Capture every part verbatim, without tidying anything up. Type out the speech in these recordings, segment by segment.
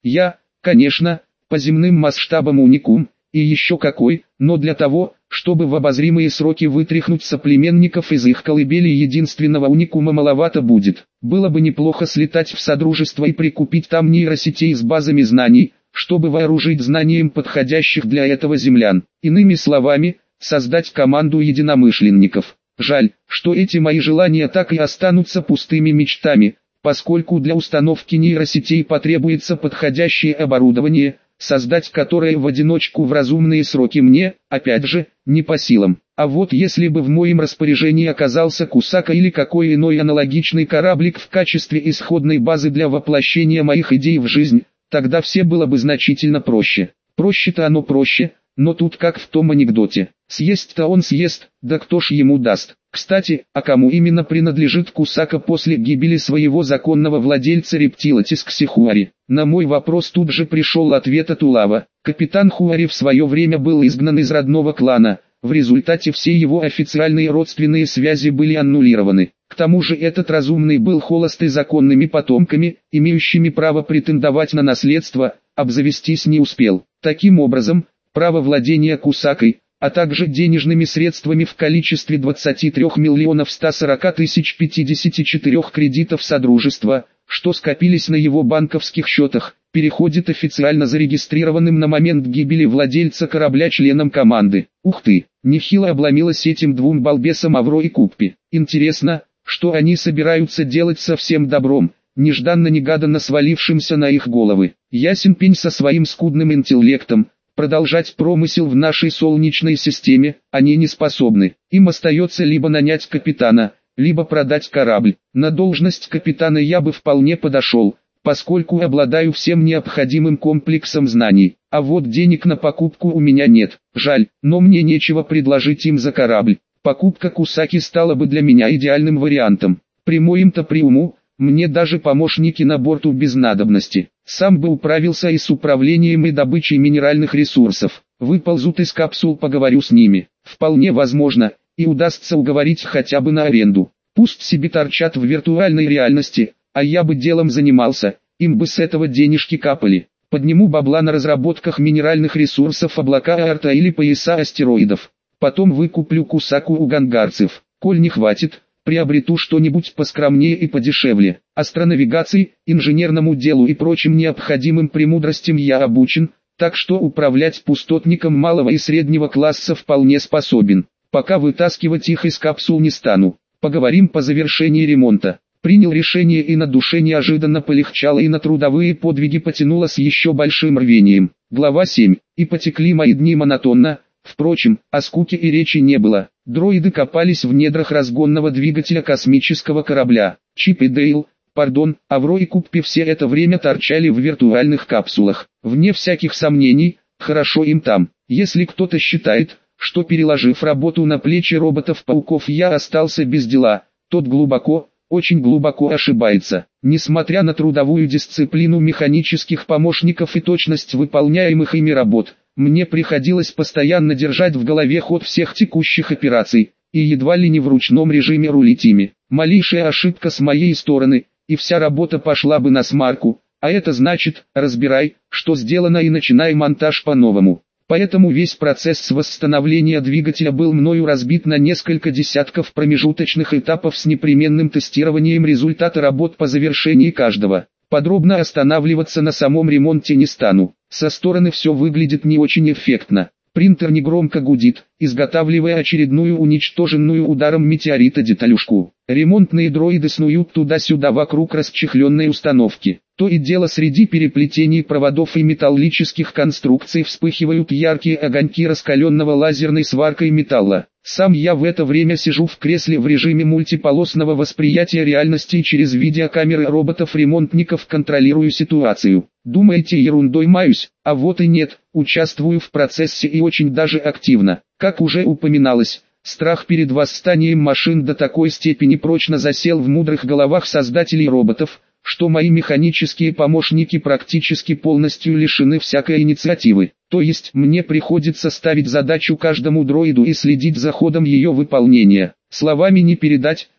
Я, конечно, по земным масштабам уникум, и еще какой, но для того, чтобы в обозримые сроки вытряхнуть соплеменников из их колыбели единственного уникума маловато будет. Было бы неплохо слетать в Содружество и прикупить там нейросетей с базами знаний, чтобы вооружить знанием подходящих для этого землян. Иными словами, создать команду единомышленников. Жаль, что эти мои желания так и останутся пустыми мечтами, поскольку для установки нейросетей потребуется подходящее оборудование, создать которое в одиночку в разумные сроки мне, опять же, не по силам. А вот если бы в моем распоряжении оказался Кусака или какой иной аналогичный кораблик в качестве исходной базы для воплощения моих идей в жизнь, тогда все было бы значительно проще. Проще-то оно проще, но тут как в том анекдоте. Съесть-то он съест, да кто ж ему даст. Кстати, а кому именно принадлежит Кусака после гибели своего законного владельца Рептилотис Хуари? На мой вопрос тут же пришел ответ от Улава. Капитан Хуари в свое время был изгнан из родного клана, в результате все его официальные родственные связи были аннулированы. К тому же этот разумный был холост и законными потомками, имеющими право претендовать на наследство, обзавестись не успел. Таким образом, право владения Кусакой, а также денежными средствами в количестве двадцати трёх миллионов ста сорока тысяч пятидесяти четырёх кредитов Содружества, что скопились на его банковских счетах, переходит официально зарегистрированным на момент гибели владельца корабля членам команды. Ух ты, нехило обломилось этим двум балбесам Авро и Куппи. Интересно, что они собираются делать со всем добром, нежданно-негаданно свалившимся на их головы. Ясен пень со своим скудным интеллектом. Продолжать промысел в нашей Солнечной системе они не способны. Им остается либо нанять капитана, либо продать корабль. На должность капитана я бы вполне подошел, поскольку обладаю всем необходимым комплексом знаний. А вот денег на покупку у меня нет. Жаль, но мне нечего предложить им за корабль. Покупка Кусаки стала бы для меня идеальным вариантом. Приму им-то приуму, мне даже помощники на борту без надобности. Сам бы управился и с управлением и добычей минеральных ресурсов. Выползут из капсул, поговорю с ними. Вполне возможно, и удастся уговорить хотя бы на аренду. Пусть себе торчат в виртуальной реальности, а я бы делом занимался, им бы с этого денежки капали. Подниму бабла на разработках минеральных ресурсов облака Арта или пояса астероидов. Потом выкуплю Кусаку у гангарцев. Коль не хватит, приобрету что-нибудь поскромнее и подешевле. Астронавигации, инженерному делу и прочим необходимым премудростям я обучен, так что управлять пустотником малого и среднего класса вполне способен. Пока вытаскивать их из капсул не стану. Поговорим по завершении ремонта. Принял решение и на душе неожиданно полегчало, и на трудовые подвиги потянуло с еще большим рвением. Глава семь. И потекли мои дни монотонно. Впрочем, о скуке и речи не было. Дроиды копались в недрах разгонного двигателя космического корабля. Чип и Дейл, пардон, Авро и Куппи все это время торчали в виртуальных капсулах. Вне всяких сомнений, хорошо им там. Если кто-то считает, что переложив работу на плечи роботов-пауков я остался без дела, тот глубоко, очень глубоко ошибается. Несмотря на трудовую дисциплину механических помощников и точность выполняемых ими работ, мне приходилось постоянно держать в голове ход всех текущих операций, и едва ли не в ручном режиме рулить ими. Малейшая ошибка с моей стороны, и вся работа пошла бы на смарку, а это значит, разбирай, что сделано, и начинай монтаж по-новому. Поэтому весь процесс восстановления двигателя был мною разбит на несколько десятков промежуточных этапов с непременным тестированием результата работ по завершении каждого. Подробно останавливаться на самом ремонте не стану. Со стороны все выглядит не очень эффектно. Принтер негромко гудит, изготавливая очередную уничтоженную ударом метеорита деталюшку. Ремонтные дроиды снуют туда-сюда вокруг расчехленной установки. То и дело среди переплетений проводов и металлических конструкций вспыхивают яркие огоньки раскаленного лазерной сваркой металла. Сам я в это время сижу в кресле в режиме мультиполосного восприятия реальности и через видеокамеры роботов-ремонтников контролирую ситуацию. Думаете, ерундой маюсь? А вот и нет, участвую в процессе и очень даже активно. Как уже упоминалось, страх перед восстанием машин до такой степени прочно засел в мудрых головах создателей роботов, что мои механические помощники практически полностью лишены всякой инициативы. То есть мне приходится ставить задачу каждому дроиду и следить за ходом ее выполнения. Словами не передать,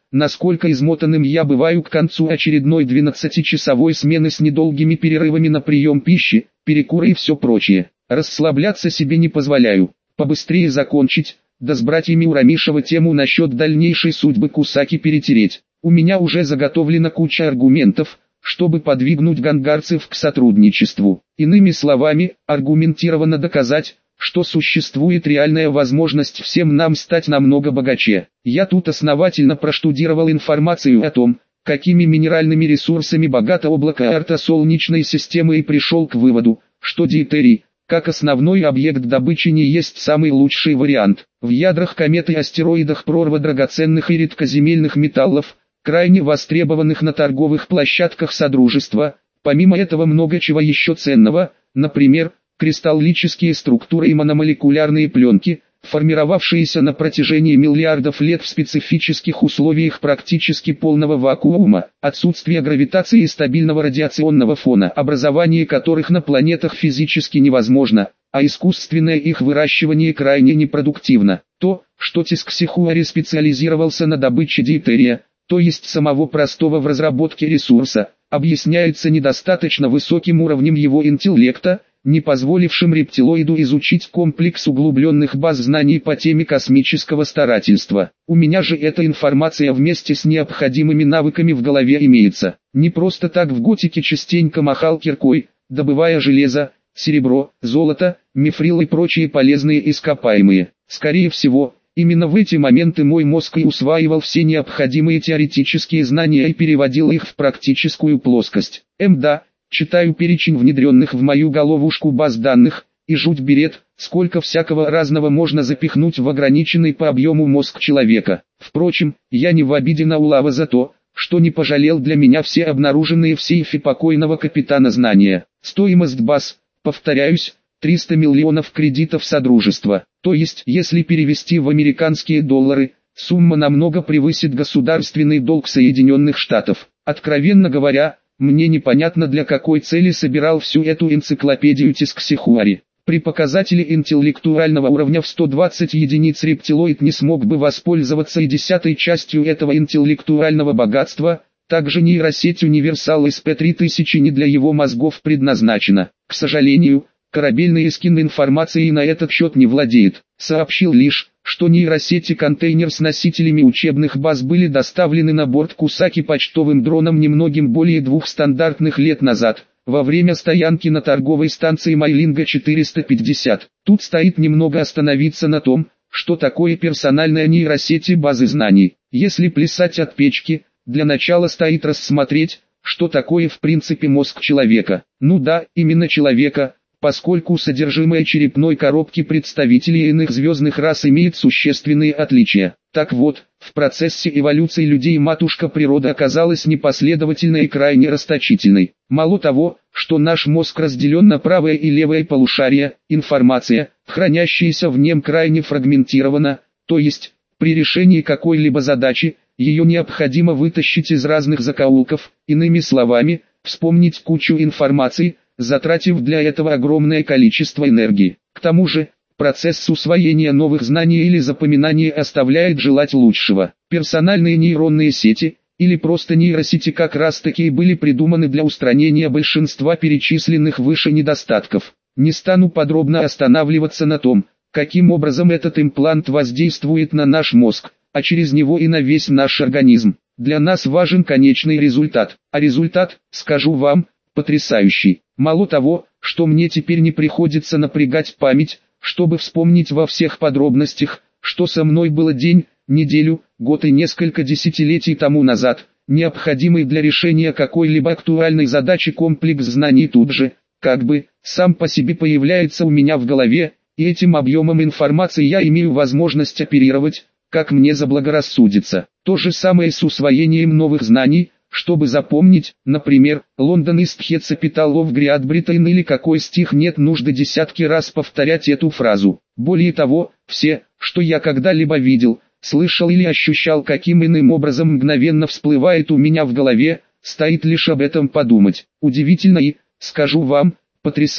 насколько измотанным я бываю к концу очередной двенадцатичасовой смены с недолгими перерывами на прием пищи, перекуры и все прочее. Расслабляться себе не позволяю, побыстрее закончить, да с братьями Урамишева тему насчет дальнейшей судьбы Кусаки перетереть. У меня уже заготовлена куча аргументов, чтобы подвигнуть гангарцев к сотрудничеству. Иными словами, аргументированно доказать, что существует реальная возможность всем нам стать намного богаче. Я тут основательно проштудировал информацию о том, какими минеральными ресурсами богато облако Арта Солнечной системы и пришел к выводу, что дейтерий, как основной объект добычи, не есть самый лучший вариант. В ядрах комет и астероидах прорва драгоценных и редкоземельных металлов, крайне востребованных на торговых площадках Содружества. Помимо этого много чего еще ценного, например, кристаллические структуры и мономолекулярные пленки, формировавшиеся на протяжении миллиардов лет в специфических условиях практически полного вакуума, отсутствие гравитации и стабильного радиационного фона, образование которых на планетах физически невозможно, а искусственное их выращивание крайне непродуктивно. То, что Тисксихуари специализировался на добыче дейтерия, то есть самого простого в разработке ресурса, объясняется недостаточно высоким уровнем его интеллекта, не позволившим рептилоиду изучить комплекс углубленных баз знаний по теме космического старательства. У меня же эта информация вместе с необходимыми навыками в голове имеется. Не просто так в готике частенько махал киркой, добывая железо, серебро, золото, мифрил и прочие полезные ископаемые. Скорее всего, именно в эти моменты мой мозг и усваивал все необходимые теоретические знания и переводил их в практическую плоскость. Мда. Читаю перечень внедренных в мою головушку баз данных, и жуть берет, сколько всякого разного можно запихнуть в ограниченный по объему мозг человека. Впрочем, я не в обиде на Улава за то, что не пожалел для меня все обнаруженные в сейфе покойного капитана знания. Стоимость баз, повторяюсь, триста миллионов кредитов Содружества. То есть, если перевести в американские доллары, сумма намного превысит государственный долг Соединенных Штатов. Откровенно говоря, мне непонятно, для какой цели собирал всю эту энциклопедию Тисксихуари. При показателе интеллектуального уровня в сто двадцать единиц рептилоид не смог бы воспользоваться и десятой частью этого интеллектуального богатства. Также нейросеть Универсал эс пи три тысячи не для его мозгов предназначена. К сожалению, корабельный эскин информации на этот счет не владеет. Сообщил лишь, что нейросети контейнер с носителями учебных баз были доставлены на борт Кусаки почтовым дроном немногим более двух стандартных лет назад, во время стоянки на торговой станции Майлинга четыреста пятьдесят. Тут стоит немного остановиться на том, что такое персональная нейросеть и базы знаний. Если плясать от печки, для начала стоит рассмотреть, что такое в принципе мозг человека. Ну да, именно человека, поскольку содержимое черепной коробки представителей иных звездных рас имеет существенные отличия. Так вот, в процессе эволюции людей матушка природа оказалась непоследовательной и крайне расточительной. Мало того, что наш мозг разделен на правое и левое полушария, информация, хранящаяся в нем, крайне фрагментирована, то есть, при решении какой-либо задачи, ее необходимо вытащить из разных закоулков, иными словами, вспомнить кучу информации, затратив для этого огромное количество энергии. К тому же, процесс усвоения новых знаний или запоминания оставляет желать лучшего. Персональные нейронные сети, или просто нейросети, как раз таки и были придуманы для устранения большинства перечисленных выше недостатков. Не стану подробно останавливаться на том, каким образом этот имплант воздействует на наш мозг, а через него и на весь наш организм. Для нас важен конечный результат, а результат, скажу вам, потрясающий. Мало того, что мне теперь не приходится напрягать память, чтобы вспомнить во всех подробностях, что со мной было день, неделю, год и несколько десятилетий тому назад, необходимый для решения какой-либо актуальной задачи комплекс знаний тут же, как бы, сам по себе появляется у меня в голове, и этим объемом информации я имею возможность оперировать, как мне заблагорассудится. То же самое с усвоением новых знаний. Чтобы запомнить, например, Лондон is the capital of Great Britain или какой стих, нет нужды десятки раз повторять эту фразу. Более того, все, что я когда-либо видел, слышал или ощущал, каким иным образом мгновенно всплывает у меня в голове, стоит лишь об этом подумать. Удивительно и, скажу вам, потрясает.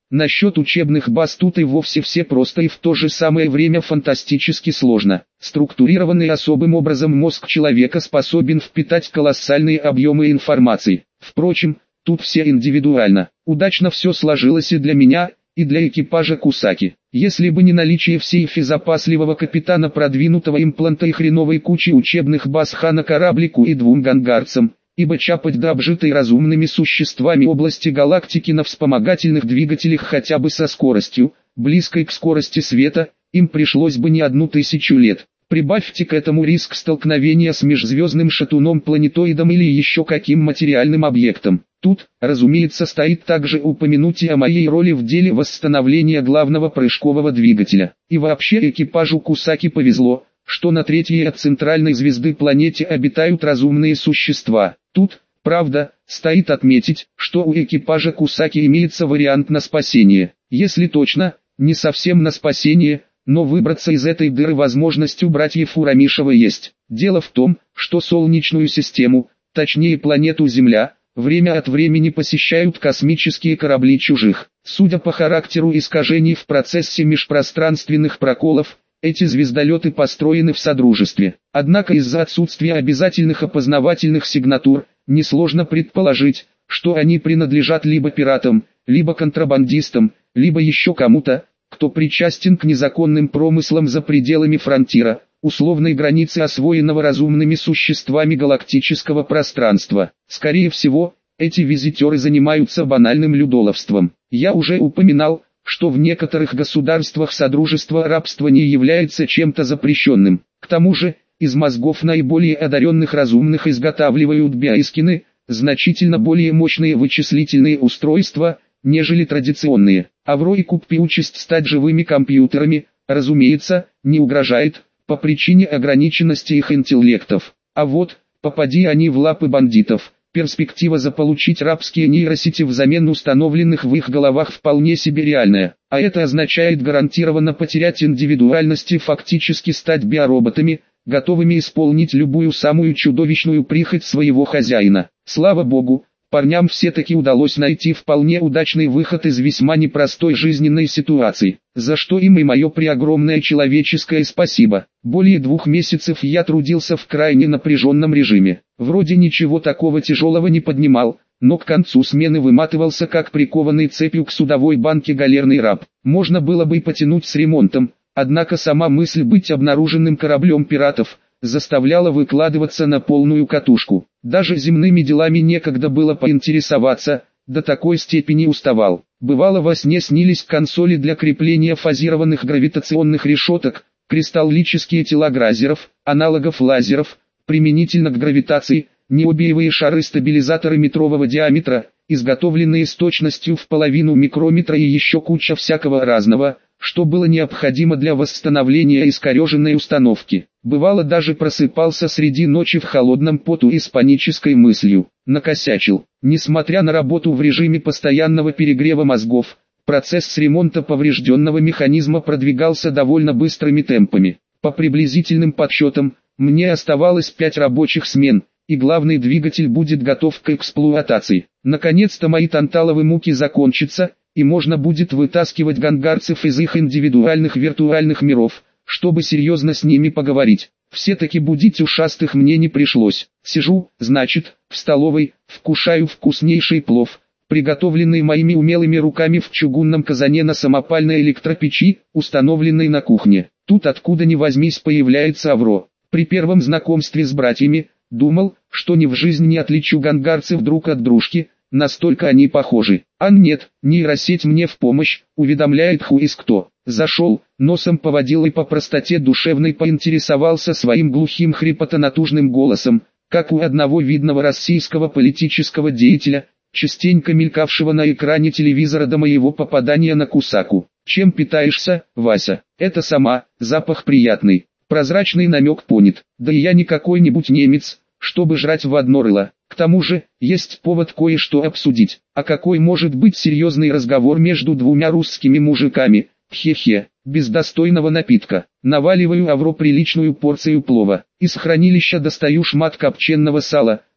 Насчет учебных баз тут и вовсе все просто и в то же самое время фантастически сложно. Структурированный особым образом мозг человека способен впитать колоссальные объемы информации. Впрочем, тут все индивидуально. Удачно все сложилось и для меня, и для экипажа Кусаки. Если бы не наличие в сейфе запасливого капитана продвинутого импланта и хреновой кучи учебных баз Хана кораблику и двум гангарцам, ибо чапать до обжитой разумными существами области галактики на вспомогательных двигателях хотя бы со скоростью, близкой к скорости света, им пришлось бы не одну тысячу лет. Прибавьте к этому риск столкновения с межзвездным шатуном-планетоидом или еще каким материальным объектом. Тут, разумеется, стоит также упомянуть и о моей роли в деле восстановления главного прыжкового двигателя. И вообще экипажу Кусаки повезло, что на третьей от центральной звезды планете обитают разумные существа. Тут, правда, стоит отметить, что у экипажа Кусаки имеется вариант на спасение. Если точно, не совсем на спасение, но выбраться из этой дыры возможность у братьев Урамишева есть. Дело в том, что Солнечную систему, точнее планету Земля, время от времени посещают космические корабли чужих. Судя по характеру искажений в процессе межпространственных проколов, эти звездолеты построены в содружестве. Однако из-за отсутствия обязательных опознавательных сигнатур, несложно предположить, что они принадлежат либо пиратам, либо контрабандистам, либо еще кому-то, кто причастен к незаконным промыслам за пределами фронтира, условной границы освоенного разумными существами галактического пространства. Скорее всего, эти визитеры занимаются банальным людоловством. Я уже упоминал, что в некоторых государствах содружество рабства не является чем-то запрещенным. К тому же, из мозгов наиболее одаренных разумных изготавливают биоскины, значительно более мощные вычислительные устройства, нежели традиционные. Авро и Куппи участь стать живыми компьютерами, разумеется, не угрожает, по причине ограниченности их интеллектов. А вот, попади они в лапы бандитов, перспектива заполучить рабские нейросети взамен установленных в их головах вполне себе реальная. А это означает гарантированно потерять индивидуальность и фактически стать биороботами, готовыми исполнить любую самую чудовищную прихоть своего хозяина. Слава богу, парням все-таки удалось найти вполне удачный выход из весьма непростой жизненной ситуации, за что им и мое преогромное человеческое спасибо. Более двух месяцев я трудился в крайне напряженном режиме. Вроде ничего такого тяжелого не поднимал, но к концу смены выматывался как прикованный цепью к судовой банке галерный раб. Можно было бы и потянуть с ремонтом, однако сама мысль быть обнаруженным кораблем пиратов заставляла выкладываться на полную катушку. Даже земными делами некогда было поинтересоваться, до такой степени уставал. Бывало во сне снились консоли для крепления фазированных гравитационных решеток, кристаллические тела гразеров, аналогов лазеров, применительно к гравитации, необиевые шары-стабилизаторы метрового диаметра, изготовленные с точностью в половину микрометра и еще куча всякого разного, что было необходимо для восстановления искореженной установки. Бывало даже просыпался среди ночи в холодном поту и с панической мыслью: накосячил. Несмотря на работу в режиме постоянного перегрева мозгов, процесс ремонта поврежденного механизма продвигался довольно быстрыми темпами. По приблизительным подсчетам, мне оставалось пять рабочих смен, и главный двигатель будет готов к эксплуатации. Наконец-то мои танталовые муки закончатся, и можно будет вытаскивать гангарцев из их индивидуальных виртуальных миров, чтобы серьезно с ними поговорить. Все-таки будить ушастых мне не пришлось. Сижу, значит, в столовой, вкушаю вкуснейший плов, приготовленный моими умелыми руками в чугунном казане на самопальной электропечи, установленной на кухне. Тут откуда ни возьмись появляется Авро. При первом знакомстве с братьями, думал, что ни в жизни не отличу гангарцев друг от дружки, настолько они похожи. А нет, нейросеть мне в помощь, уведомляет хуиз кто. Зашел, носом поводил и по простоте душевной поинтересовался своим глухим хрипотонатужным голосом, как у одного видного российского политического деятеля, частенько мелькавшего на экране телевизора до моего попадания на Кусаку. Чем питаешься, Вася? Это сама, запах приятный. Прозрачный намек понят. Да и я не какой-нибудь немец, чтобы жрать в одно рыло. К тому же, есть повод кое-что обсудить. А какой может быть серьезный разговор между двумя русскими мужиками? Хе-хе, без достойного напитка. Наваливаю Авро приличную порцию плова. Из хранилища достаю шмат копченого сала,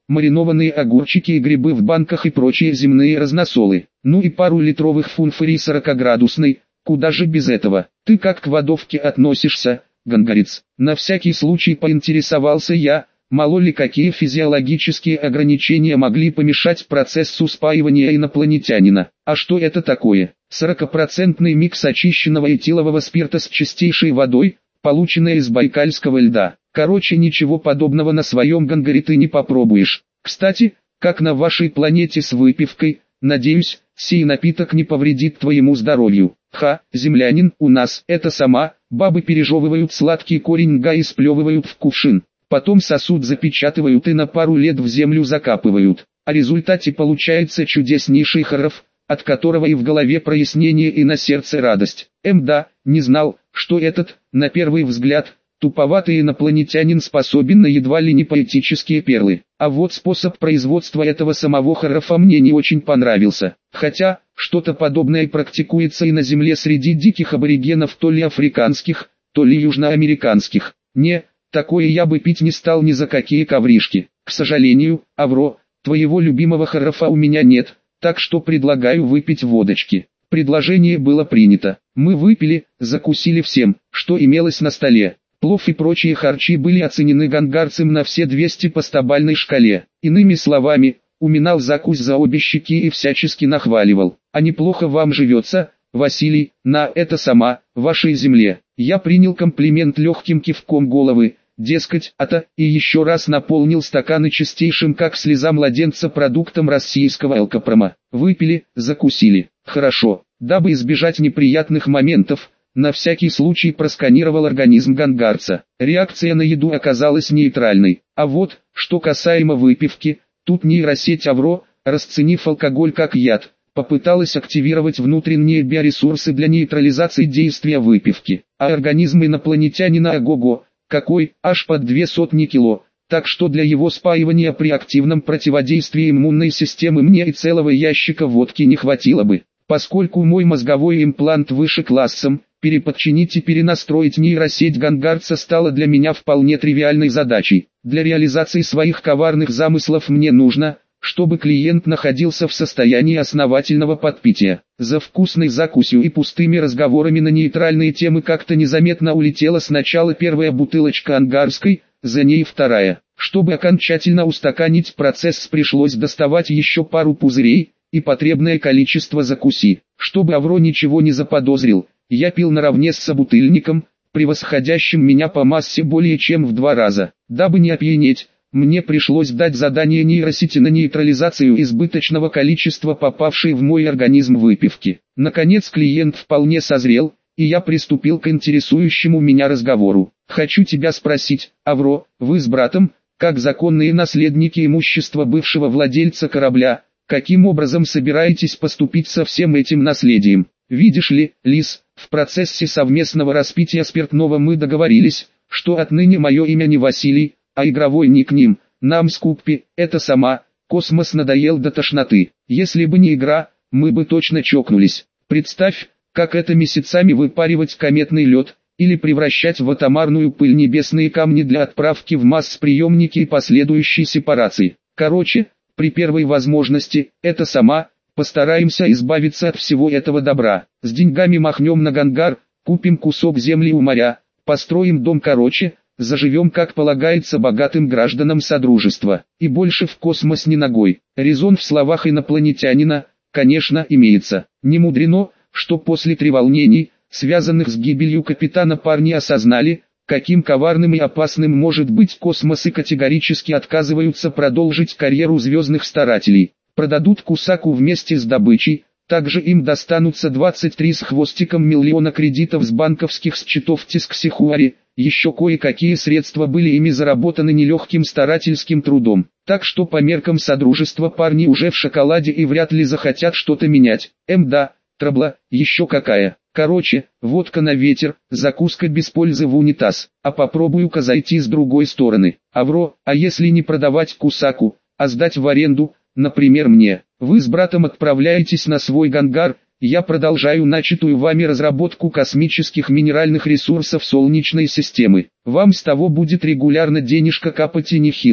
маринованные огурчики и грибы в банках и прочие земные разносолы. Ну и пару литровых фунфырей сорокаградусной, куда же без этого. Ты как к водовке относишься, гангарец? На всякий случай поинтересовался я, мало ли какие физиологические ограничения могли помешать процессу спаивания инопланетянина. А что это такое? сорокапроцентный микс очищенного этилового спирта с чистейшей водой, полученная из байкальского льда. Короче, ничего подобного на своем гангаре ты не попробуешь. Кстати, как на вашей планете с выпивкой, надеюсь, сей напиток не повредит твоему здоровью. Ха, землянин, у нас это сама, бабы пережевывают сладкий корень нга и сплевывают в кувшин. Потом сосуд запечатывают и на пару лет в землю закапывают. А в результате получается чудеснейший хоров, от которого и в голове прояснение и на сердце радость. Эм да, не знал, что этот, на первый взгляд, туповатый инопланетянин способен на едва ли не поэтические перлы. А вот способ производства этого самого хорофа мне не очень понравился. Хотя, что-то подобное практикуется и на Земле среди диких аборигенов то ли африканских, то ли южноамериканских. Не, такое я бы пить не стал ни за какие ковришки. К сожалению, Авро, твоего любимого хорофа у меня нет, так что предлагаю выпить водочки. Предложение было принято. Мы выпили, закусили всем, что имелось на столе. Плов и прочие харчи были оценены гангарцем на все двести по стобальной шкале. Иными словами, уминал закусь за обе щеки и всячески нахваливал. А неплохо вам живется, Василий, на это сама, вашей земле. Я принял комплимент легким кивком головы, дескать, ата, и еще раз наполнил стаканы чистейшим как слеза младенца продуктом российского алкопрома. Выпили, закусили. Хорошо, дабы избежать неприятных моментов, на всякий случай просканировал организм гангарца. Реакция на еду оказалась нейтральной. А вот, что касаемо выпивки, тут нейросеть Авро, расценив алкоголь как яд, попыталась активировать внутренние биоресурсы для нейтрализации действия выпивки. А организм инопланетянина ого-го, какой, аж под две сотни кило, так что для его спаивания при активном противодействии иммунной системы мне и целого ящика водки не хватило бы. Поскольку мой мозговой имплант выше классом, переподчинить и перенастроить нейросеть гангарца стало для меня вполне тривиальной задачей. Для реализации своих коварных замыслов мне нужно, чтобы клиент находился в состоянии основательного подпития. За вкусной закусью и пустыми разговорами на нейтральные темы как-то незаметно улетела сначала первая бутылочка ангарской, за ней вторая. Чтобы окончательно устаканить процесс, пришлось доставать еще пару пузырей и потребное количество закуси. Чтобы Авро ничего не заподозрил, я пил наравне с собутыльником, превосходящим меня по массе более чем в два раза. Дабы не опьянеть, мне пришлось дать задание нейросети на нейтрализацию избыточного количества попавшей в мой организм выпивки. Наконец клиент вполне созрел, и я приступил к интересующему меня разговору. Хочу тебя спросить, Авро, вы с братом, как законные наследники имущества бывшего владельца корабля, каким образом собираетесь поступить со всем этим наследием? Видишь ли, Лис, в процессе совместного распития спиртного мы договорились, что отныне мое имя не Василий, а игровой никнейм. Нам с Куппи, это сама, космос надоел до тошноты. Если бы не игра, мы бы точно чокнулись. Представь, как это месяцами выпаривать кометный лед, или превращать в атомарную пыль небесные камни для отправки в масс-приемники и последующей сепарации. Короче, при первой возможности, это сама, постараемся избавиться от всего этого добра. С деньгами махнем на Гангар, купим кусок земли у моря, построим дом короче, заживем как полагается богатым гражданам Содружества. И больше в космос ни ногой. Резон в словах инопланетянина, конечно, имеется. Не мудрено, что после треволнений, связанных с гибелью капитана, парни осознали, каким коварным и опасным может быть космос, и категорически отказываются продолжить карьеру звездных старателей. Продадут Кусаку вместе с добычей, также им достанутся двадцать три с хвостиком миллиона кредитов с банковских счетов Тисксихуари, еще кое-какие средства были ими заработаны нелегким старательским трудом. Так что по меркам Содружества парни уже в шоколаде и вряд ли захотят что-то менять. Эм да, трабла, еще какая. Короче, водка на ветер, закуска без пользы в унитаз. А попробую-ка зайти с другой стороны. Авро, а если не продавать Кусаку, а сдать в аренду, например мне? Вы с братом отправляетесь на свой Гангар, я продолжаю начатую вами разработку космических минеральных ресурсов Солнечной системы. Вам с того будет регулярно денежка капать и нехилая.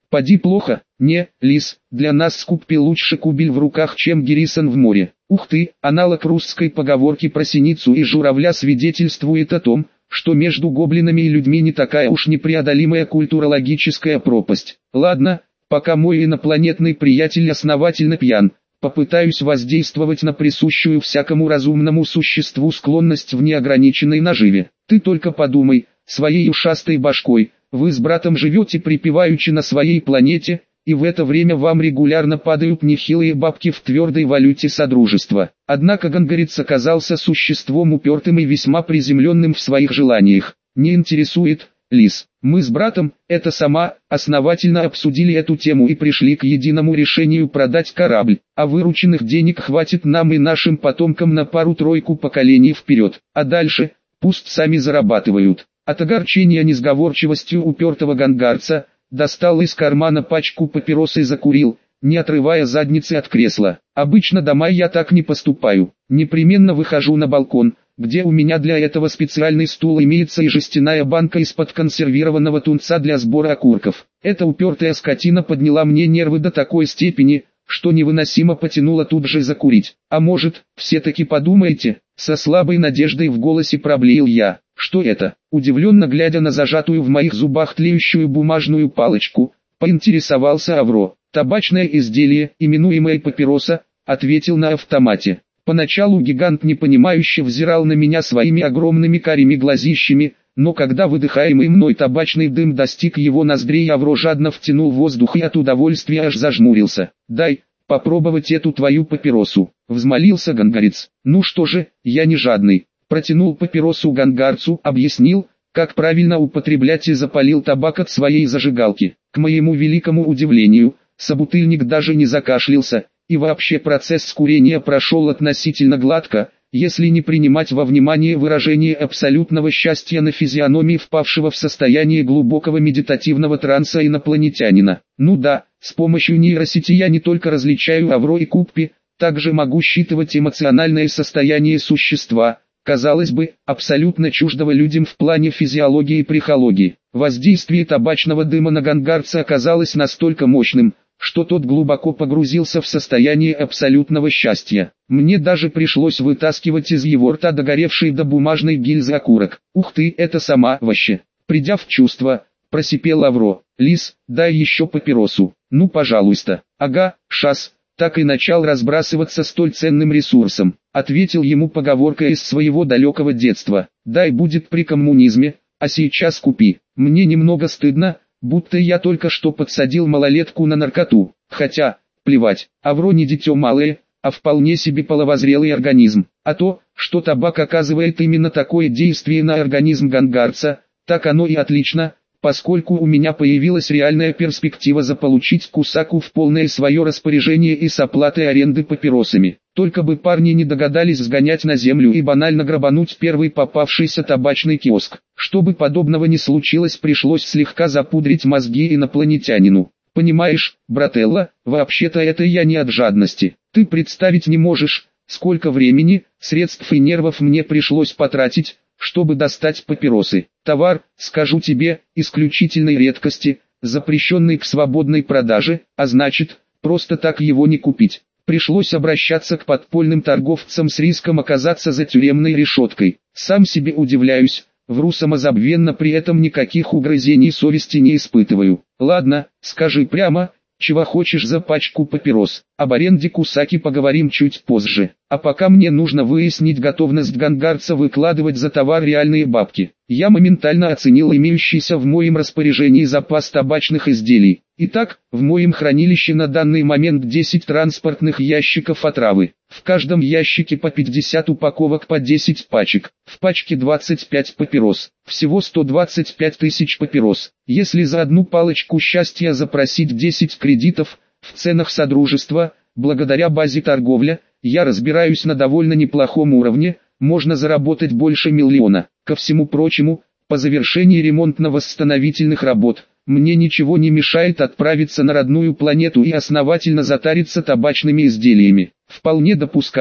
Поди плохо? Не, Лис, для нас скупи лучше кубель в руках, чем Гирисон в море. Ух ты, аналог русской поговорки про синицу и журавля свидетельствует о том, что между гоблинами и людьми не такая уж непреодолимая культурологическая пропасть. Ладно, пока мой инопланетный приятель основательно пьян, попытаюсь воздействовать на присущую всякому разумному существу склонность в неограниченной наживе. Ты только подумай, своей ушастой башкой, вы с братом живете припеваючи на своей планете, и в это время вам регулярно падают нехилые бабки в твердой валюте Содружества. Однако Гангарец оказался существом упертым и весьма приземленным в своих желаниях. Не интересует, Лис. Мы с братом, это сама, основательно обсудили эту тему и пришли к единому решению продать корабль, а вырученных денег хватит нам и нашим потомкам на пару-тройку поколений вперед, а дальше, пусть сами зарабатывают. От огорчения несговорчивостью упертого гангарца, достал из кармана пачку папирос и закурил, не отрывая задницы от кресла. Обычно дома я так не поступаю, непременно выхожу на балкон, где у меня для этого специальный стул имеется и жестяная банка из-под консервированного тунца для сбора окурков. Эта упертая скотина подняла мне нервы до такой степени, что невыносимо потянуло тут же закурить. А может, все-таки подумаете, со слабой надеждой в голосе проблеял я. Что это? Удивленно глядя на зажатую в моих зубах тлеющую бумажную палочку, поинтересовался Авро. Табачное изделие, именуемое папироса, ответил на автомате. Поначалу гигант непонимающе взирал на меня своими огромными карими глазищами, но когда выдыхаемый мной табачный дым достиг его ноздрей, Авро жадно втянул воздух и от удовольствия аж зажмурился. «Дай попробовать эту твою папиросу», — взмолился Гангарец. «Ну что же, я не жадный». Протянул папиросу гангарцу, объяснил, как правильно употреблять и запалил табак от своей зажигалки. К моему великому удивлению, собутыльник даже не закашлялся, и вообще процесс курения прошел относительно гладко, если не принимать во внимание выражение абсолютного счастья на физиономии впавшего в состояние глубокого медитативного транса инопланетянина. Ну да, с помощью нейросети я не только различаю Авро и Куппи, также могу считывать эмоциональное состояние существа, казалось бы, абсолютно чуждого людям в плане физиологии и психологии. Воздействие табачного дыма на гангарца оказалось настолько мощным, что тот глубоко погрузился в состояние абсолютного счастья. Мне даже пришлось вытаскивать из его рта догоревший до бумажной гильзы окурок. «Ух ты, это сама вообще!» Придя в чувство, просипел Авро. «Лис, дай еще папиросу». «Ну пожалуйста». «Ага, шас». Так и начал разбрасываться столь ценным ресурсом, ответил ему поговорка из своего далекого детства. «Дай будет при коммунизме, а сейчас купи». Мне немного стыдно, будто я только что подсадил малолетку на наркоту, хотя, плевать, Авро не дитё малое, а вполне себе половозрелый организм. А то, что табак оказывает именно такое действие на организм гангарца, так оно и отлично, поскольку у меня появилась реальная перспектива заполучить Кусаку в полное свое распоряжение и с оплатой аренды папиросами. Только бы парни не догадались сгонять на землю и банально грабануть первый попавшийся табачный киоск. Чтобы подобного не случилось, пришлось слегка запудрить мозги инопланетянину. Понимаешь, брателло, вообще-то это я не от жадности. Ты представить не можешь, сколько времени, средств и нервов мне пришлось потратить, чтобы достать папиросы. Товар, скажу тебе, исключительной редкости, запрещенный к свободной продаже, а значит, просто так его не купить. Пришлось обращаться к подпольным торговцам с риском оказаться за тюремной решеткой. Сам себе удивляюсь, вру самозабвенно, при этом никаких угрызений совести не испытываю. Ладно, скажи прямо, чего хочешь за пачку папирос. Об аренде Кусаки поговорим чуть позже. А пока мне нужно выяснить готовность гангарца выкладывать за товар реальные бабки. Я моментально оценил имеющийся в моем распоряжении запас табачных изделий. Итак, в моем хранилище на данный момент десять транспортных ящиков отравы. В каждом ящике по пятьдесят упаковок по десять пачек. В пачке двадцать пять папирос. Всего сто двадцать пять тысяч папирос. Если за одну палочку счастья запросить десять кредитов, в ценах Содружества, благодаря базе торговля, я разбираюсь на довольно неплохом уровне, можно заработать больше миллиона. Ко всему прочему, по завершении ремонтно-восстановительных работ, мне ничего не мешает отправиться на родную планету и основательно затариться табачными изделиями. Вполне допускаю,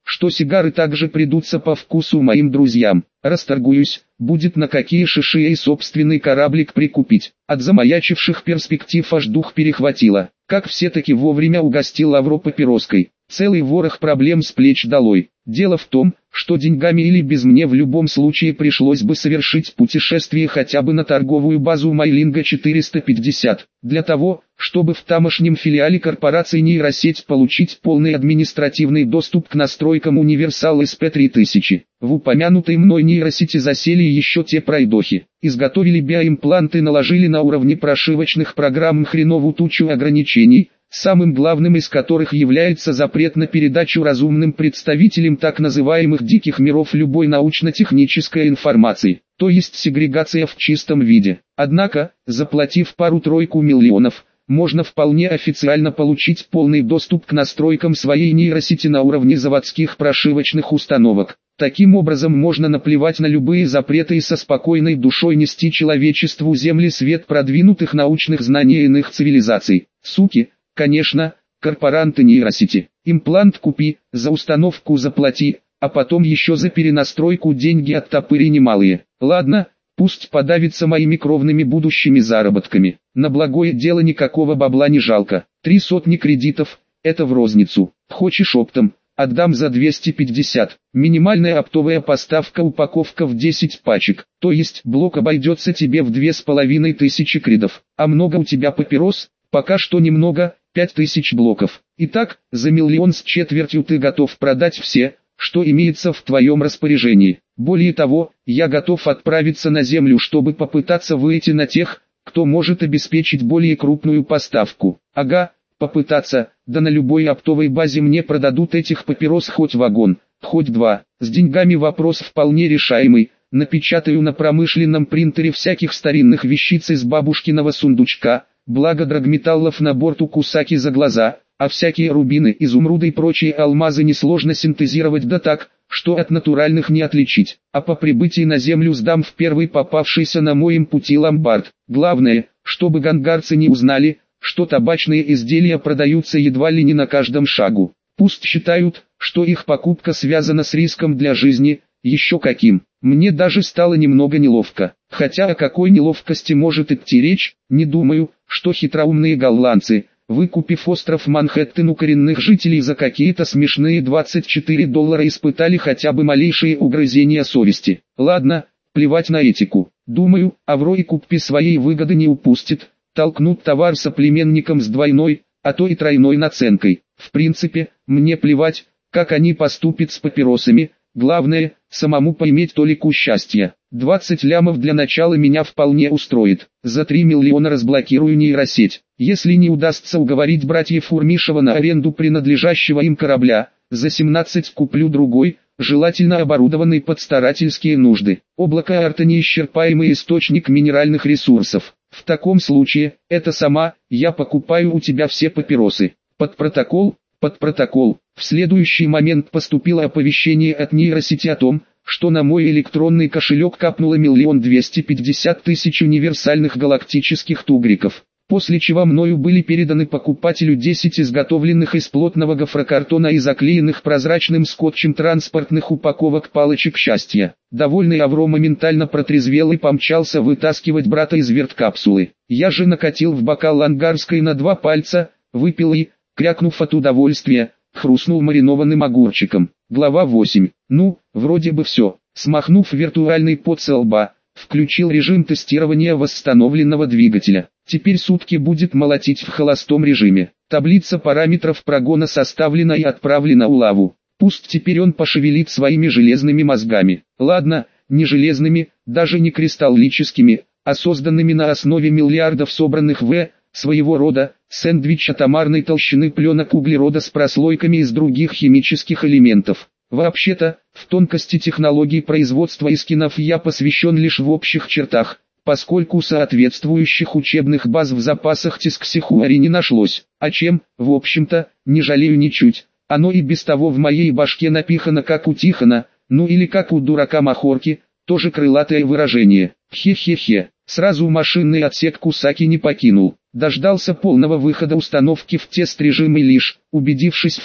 что сигары также придутся по вкусу моим друзьям. Расторгуюсь, будет на какие шиши и собственный кораблик прикупить. От замаячивших перспектив аж дух перехватило. Как все-таки вовремя угостил Лавро папироской. Целый ворох проблем с плеч долой. Дело в том, что деньгами или без мне в любом случае пришлось бы совершить путешествие хотя бы на торговую базу Майлинга четыреста пятьдесят. Для того, чтобы в тамошнем филиале корпорации нейросеть получить полный административный доступ к настройкам Universal эс пи три тысячи. В упомянутой мной нейросети засели еще те пройдохи. Изготовили биоимпланты, наложили на уровне прошивочных программ хреновую тучу ограничений, самым главным из которых является запрет на передачу разумным представителям так называемых диких миров любой научно-технической информации, то есть сегрегация в чистом виде. Однако, заплатив пару-тройку миллионов, можно вполне официально получить полный доступ к настройкам своей нейросети на уровне заводских прошивочных установок. Таким образом можно наплевать на любые запреты и со спокойной душой нести человечеству земли свет продвинутых научных знаний иных цивилизаций. Суки, конечно, корпоранты нейросети. Имплант купи, за установку заплати, а потом еще за перенастройку деньги оттопыри немалые. Ладно, пусть подавится моими кровными будущими заработками. На благое дело никакого бабла не жалко. Три сотни кредитов, это в розницу. Хочешь оптом? Отдам за двести пятьдесят. Минимальная оптовая поставка, упаковка в десять пачек. То есть блок обойдется тебе в две с половиной тысячи кредов. А много у тебя папирос? Пока что немного, пять тысяч блоков. Итак, за миллион с четвертью ты готов продать все, что имеется в твоем распоряжении. Более того, я готов отправиться на землю, чтобы попытаться выйти на тех, кто может обеспечить более крупную поставку. Ага, попытаться, да на любой оптовой базе мне продадут этих папирос хоть вагон, хоть два. С деньгами вопрос вполне решаемый. Напечатаю на промышленном принтере всяких старинных вещиц из бабушкиного сундучка, благо драгметаллов на борту Кусаки за глаза, а всякие рубины, изумруды и прочие алмазы несложно синтезировать, да так, что от натуральных не отличить. А по прибытии на землю сдам в первый попавшийся на моем пути ломбард. Главное, чтобы гангарцы не узнали, что табачные изделия продаются едва ли не на каждом шагу. Пусть считают, что их покупка связана с риском для жизни, еще каким. Мне даже стало немного неловко. Хотя о какой неловкости может идти речь, не думаю, что хитроумные голландцы, выкупив остров Манхэттен у коренных жителей за какие-то смешные двадцать четыре доллара, испытали хотя бы малейшие угрызения совести. Ладно, плевать на этику. Думаю, Авро и Куппи своей выгоды не упустит, толкнут товар соплеменникам с двойной, а то и тройной наценкой. В принципе, мне плевать, как они поступят с папиросами, главное, самому поиметь толику счастья. двадцать лямов для начала меня вполне устроит. За три миллиона разблокирую нейросеть. Если не удастся уговорить братьев Урмишева на аренду принадлежащего им корабля, за семнадцать куплю другой, желательно оборудованный под старательские нужды. Облако Арта — неисчерпаемый источник минеральных ресурсов. В таком случае, это сама, я покупаю у тебя все папиросы. Под протокол, под протокол. В следующий момент поступило оповещение от нейросети о том, что на мой электронный кошелек капнуло миллион двести пятьдесят тысяч универсальных галактических тугриков. После чего мною были переданы покупателю десять изготовленных из плотного гофрокартона и заклеенных прозрачным скотчем транспортных упаковок палочек счастья. Довольный Авро моментально протрезвел и помчался вытаскивать брата из верткапсулы. Я же накатил в бокал ангарской на два пальца, выпил и, крякнув от удовольствия, хрустнул маринованным огурчиком. Глава восемь. Ну, вроде бы все. Смахнув виртуальный пот со лба, включил режим тестирования восстановленного двигателя. Теперь сутки будет молотить в холостом режиме. Таблица параметров прогона составлена и отправлена Улаву. Пусть теперь он пошевелит своими железными мозгами. Ладно, не железными, даже не кристаллическими, а созданными на основе миллиардов собранных в, своего рода, сэндвич атомарной толщины пленок углерода с прослойками из других химических элементов. Вообще-то, в тонкости технологий производства эскинов я посвящен лишь в общих чертах, поскольку соответствующих учебных баз в запасах Тисксихуари не нашлось. А чем, в общем-то, не жалею ничуть. Оно и без того в моей башке напихано как у Тихона, ну или как у дурака Махорки, тоже крылатое выражение. Хе-хе-хе. Сразу машинный отсек Кусаки не покинул. Дождался полного выхода установки в тест-режим и лишь, убедившись в том,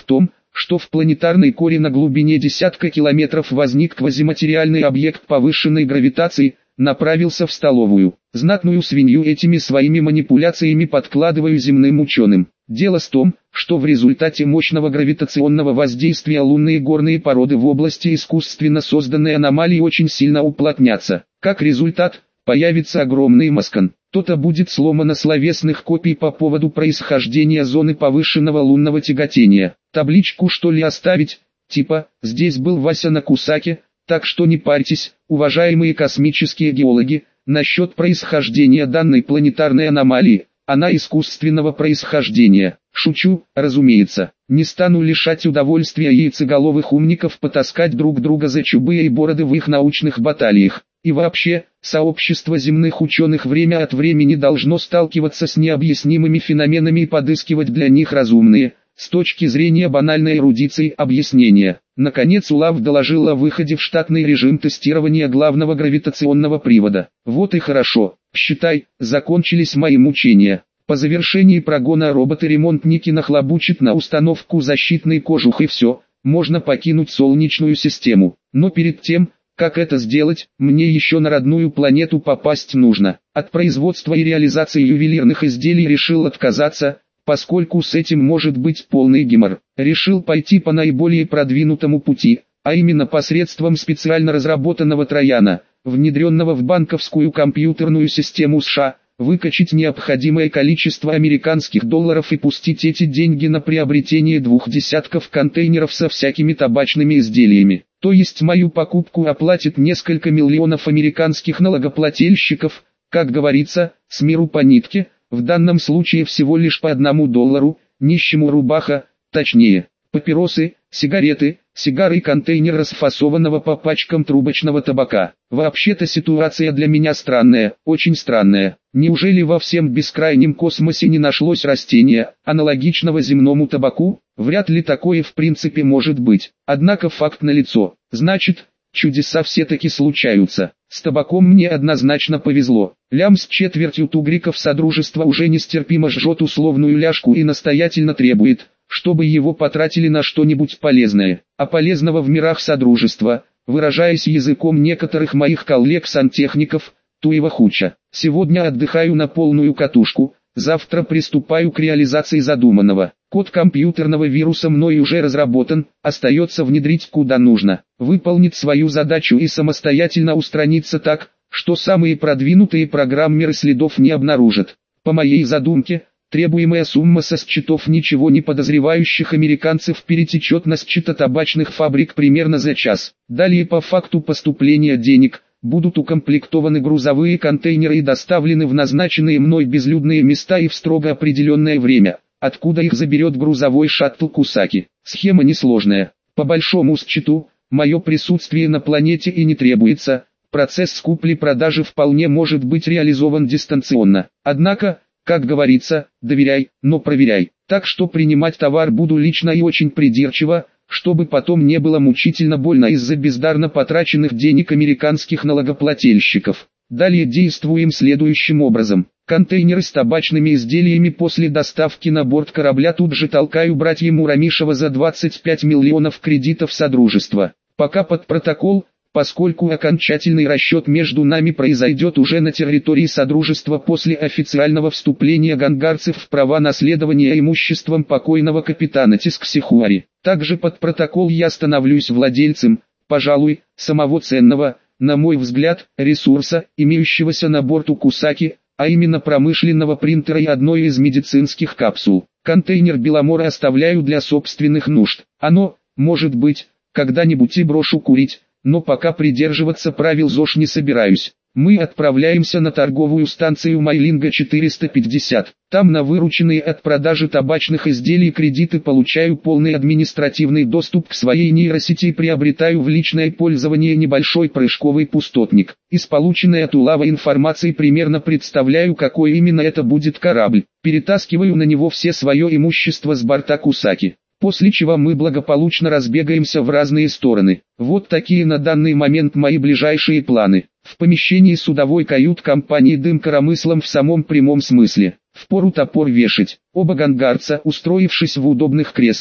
что в планетарной коре на глубине десятка километров возник квазиматериальный объект повышенной гравитации, направился в столовую. Знатную свинью этими своими манипуляциями подкладываю земным ученым. Дело в том, что в результате мощного гравитационного воздействия лунные горные породы в области искусственно созданной аномалии очень сильно уплотнятся. Как результат, появится огромный маскан. То-то будет сломано словесных копий по поводу происхождения зоны повышенного лунного тяготения. Табличку что ли оставить, типа «Здесь был Вася на Кусаке», так что не парьтесь, уважаемые космические геологи, насчет происхождения данной планетарной аномалии. Она искусственного происхождения. Шучу, разумеется. Не стану лишать удовольствия яйцеголовых умников потаскать друг друга за чубы и бороды в их научных баталиях. И вообще, сообщество земных ученых время от времени должно сталкиваться с необъяснимыми феноменами и подыскивать для них разумные, с точки зрения банальной эрудиции, объяснения. Наконец УЛАВ доложил о выходе в штатный режим тестирования главного гравитационного привода. Вот и хорошо, считай, закончились мои мучения. По завершении прогона роботы-ремонтники нахлобучат на установку защитный кожух и все, можно покинуть Солнечную систему. Но перед тем, как это сделать, мне еще на родную планету попасть нужно. От производства и реализации ювелирных изделий решил отказаться, поскольку с этим может быть полный гемор. Решил пойти по наиболее продвинутому пути, а именно посредством специально разработанного трояна, внедренного в банковскую компьютерную систему США, выкачать необходимое количество американских долларов и пустить эти деньги на приобретение двух десятков контейнеров со всякими табачными изделиями. То есть мою покупку оплатит несколько миллионов американских налогоплательщиков, как говорится, с миру по нитке, в данном случае всего лишь по одному доллару, нищему рубаха, точнее, папиросы, сигареты, сигары и контейнер расфасованного по пачкам трубочного табака. Вообще-то ситуация для меня странная, очень странная. Неужели во всем бескрайнем космосе не нашлось растения, аналогичного земному табаку? Вряд ли такое в принципе может быть. Однако факт налицо. Значит, чудеса все-таки случаются. С табаком мне однозначно повезло. Лям с четвертью тугриков Содружества уже нестерпимо жжет условную ляжку и настоятельно требует, чтобы его потратили на что-нибудь полезное. А полезного в мирах Содружества, выражаясь языком некоторых моих коллег-сантехников, туева хуча. Сегодня отдыхаю на полную катушку, завтра приступаю к реализации задуманного. Код компьютерного вируса мной уже разработан, остается внедрить куда нужно, выполнить свою задачу и самостоятельно устраниться так, что самые продвинутые программеры следов не обнаружат. По моей задумке, требуемая сумма со счетов ничего не подозревающих американцев перетечет на счета табачных фабрик примерно за час. Далее по факту поступления денег, будут укомплектованы грузовые контейнеры и доставлены в назначенные мной безлюдные места и в строго определенное время, откуда их заберет грузовой шаттл Кусаки. Схема несложная. По большому счету, мое присутствие на планете и не требуется, процесс купли-продажи вполне может быть реализован дистанционно. Однако, как говорится, доверяй, но проверяй. Так что принимать товар буду лично и очень придирчиво, чтобы потом не было мучительно больно из-за бездарно потраченных денег американских налогоплательщиков. Далее действуем следующим образом. Контейнеры с табачными изделиями после доставки на борт корабля тут же толкаю братьям Урамишева за двадцать пять миллионов кредитов Содружества. Пока под протокол, поскольку окончательный расчет между нами произойдет уже на территории Содружества после официального вступления гангарцев в права наследования имуществом покойного капитана Тисксихуари. Также под протокол я становлюсь владельцем, пожалуй, самого ценного, на мой взгляд, ресурса, имеющегося на борту Кусаки, а именно промышленного принтера и одной из медицинских капсул. Контейнер Беломора оставляю для собственных нужд. Оно, может быть, когда-нибудь и брошу курить, но пока придерживаться правил ЗОЖ не собираюсь. Мы отправляемся на торговую станцию Майлинга четыреста пятьдесят. Там на вырученные от продажи табачных изделий кредиты получаю полный административный доступ к своей нейросети и приобретаю в личное пользование небольшой прыжковый пустотник. Из полученной от УЛАВа информации примерно представляю, какой именно это будет корабль. Перетаскиваю на него все свое имущество с борта Кусаки. После чего мы благополучно разбегаемся в разные стороны. Вот такие на данный момент мои ближайшие планы. В помещении судовой кают-компании дым коромыслом в самом прямом смысле. Впору топор вешать. Оба гангарца, устроившись в удобных креслах,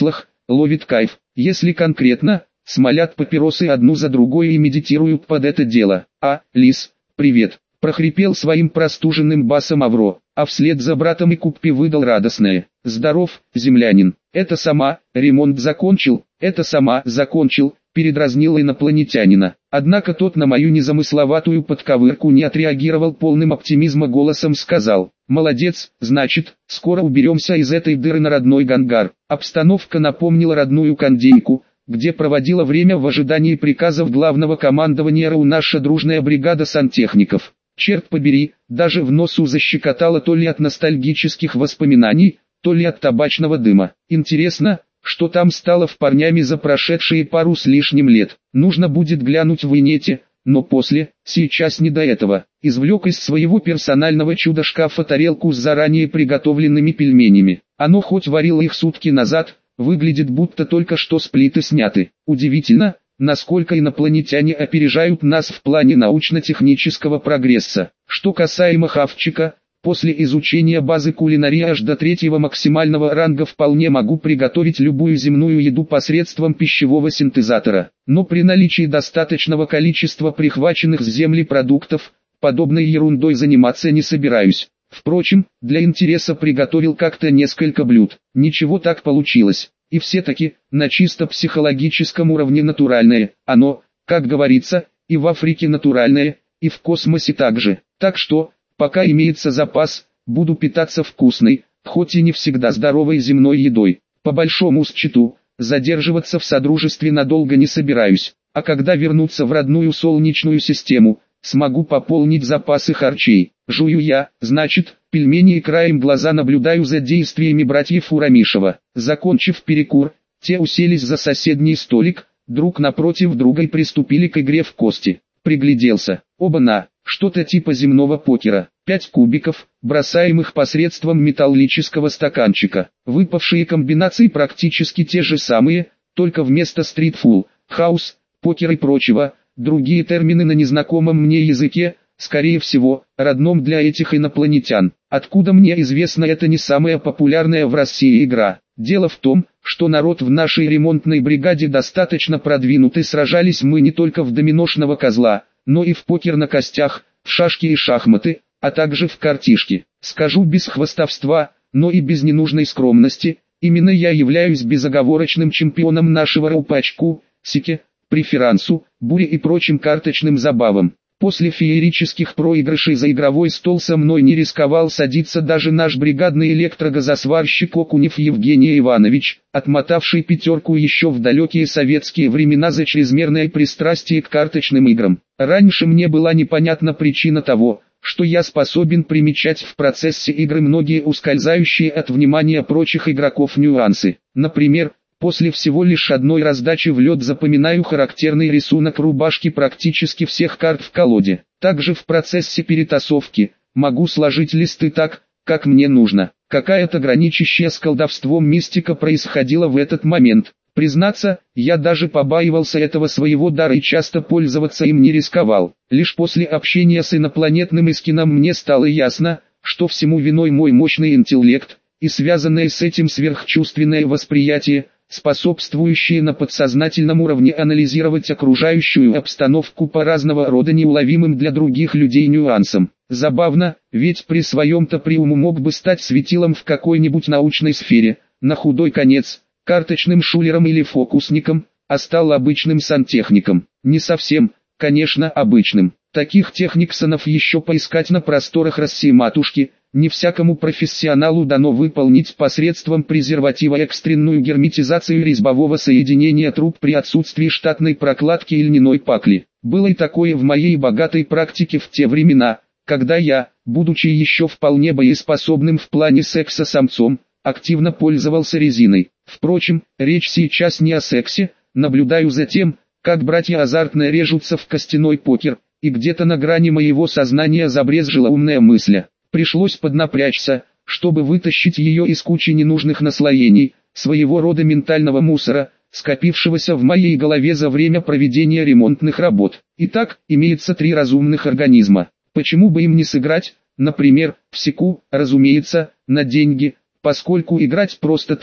ловит кайф. Если конкретно, смолят папиросы одну за другой и медитируют под это дело. А, Лис, привет, прохрипел своим простуженным басом Авро, а вслед за братом и Куппи выдал радостное: здоров, землянин, это сама, ремонт закончил, это сама, закончил, передразнил инопланетянина. Однако тот на мою незамысловатую подковырку не отреагировал, полным оптимизма голосом сказал: молодец, значит, скоро уберемся из этой дыры на родной Гангар. Обстановка напомнила родную кондейку, где проводила время в ожидании приказов главного командования РУ наша дружная бригада сантехников. Черт побери, даже в носу защекотало то ли от ностальгических воспоминаний, то ли от табачного дыма. Интересно, что там стало в парнями за прошедшие пару с лишним лет. Нужно будет глянуть в инете, но после, сейчас не до этого. Извлек из своего персонального чудо-шкафа тарелку с заранее приготовленными пельменями. Оно хоть варило их сутки назад, выглядит будто только что с плиты сняты. Удивительно, насколько инопланетяне опережают нас в плане научно-технического прогресса. Что касаемо хавчика, после изучения базы кулинарии аж до третьего максимального ранга вполне могу приготовить любую земную еду посредством пищевого синтезатора. Но при наличии достаточного количества прихваченных с земли продуктов, подобной ерундой заниматься не собираюсь. Впрочем, для интереса приготовил как-то несколько блюд. Ничего так получилось. И все-таки, на чисто психологическом уровне натуральное, оно, как говорится, и в Африке натуральное, и в космосе также. Так что, пока имеется запас, буду питаться вкусной, хоть и не всегда здоровой земной едой. По большому счету, задерживаться в Содружестве надолго не собираюсь, а когда вернуться в родную Солнечную систему, смогу пополнить запасы харчей. Жую я, значит, пельмени и краем глаза наблюдаю за действиями братьев Урамишева. Закончив перекур, те уселись за соседний столик, друг напротив друга и приступили к игре в кости. Пригляделся. Оба-на, что-то типа земного покера. Пять кубиков, бросаемых посредством металлического стаканчика. Выпавшие комбинации практически те же самые, только вместо стритфул, хаус, покер и прочего, другие термины на незнакомом мне языке, скорее всего, родном для этих инопланетян. Откуда мне известно, это не самая популярная в России игра. Дело в том, что народ в нашей ремонтной бригаде достаточно продвинутый, сражались мы не только в доминошного козла, но и в покер на костях, в шашки и шахматы, а также в картишки. Скажу без хвастовства, но и без ненужной скромности, именно я являюсь безоговорочным чемпионом нашего РУ по очку, сике, преферансу, буре и прочим карточным забавам. После феерических проигрышей за игровой стол со мной не рисковал садиться даже наш бригадный электрогазосварщик Окунев Евгений Иванович, отмотавший пятерку еще в далекие советские времена за чрезмерное пристрастие к карточным играм. Раньше мне была непонятна причина того, что я способен примечать в процессе игры многие ускользающие от внимания прочих игроков нюансы. Например, после всего лишь одной раздачи в лед запоминаю характерный рисунок рубашки практически всех карт в колоде. Также в процессе перетасовки могу сложить листы так, как мне нужно. Какая-то граничащая с колдовством мистика происходила в этот момент. Признаться, я даже побаивался этого своего дара и часто пользоваться им не рисковал. Лишь после общения с инопланетным Искином мне стало ясно, что всему виной мой мощный интеллект и связанное с этим сверхчувственное восприятие, способствующие на подсознательном уровне анализировать окружающую обстановку по разного рода неуловимым для других людей нюансам. Забавно, ведь при своем-то приуму мог бы стать светилом в какой-нибудь научной сфере, на худой конец, карточным шулером или фокусником, а стал обычным сантехником. Не совсем, конечно, обычным. Таких техниксонов еще поискать на просторах России-матушки. Не всякому профессионалу дано выполнить посредством презерватива экстренную герметизацию резьбового соединения труб при отсутствии штатной прокладки и льняной пакли. Было и такое в моей богатой практике в те времена, когда я, будучи еще вполне боеспособным в плане секса самцом, активно пользовался резиной. Впрочем, речь сейчас не о сексе, наблюдаю за тем, как братья азартно режутся в костяной покер, и где-то на грани моего сознания забрезжила умная мысль. Пришлось поднапрячься, чтобы вытащить ее из кучи ненужных наслоений, своего рода ментального мусора, скопившегося в моей голове за время проведения ремонтных работ. Итак, имеется три разумных организма. Почему бы им не сыграть, например, в сику, разумеется, на деньги, поскольку играть просто так,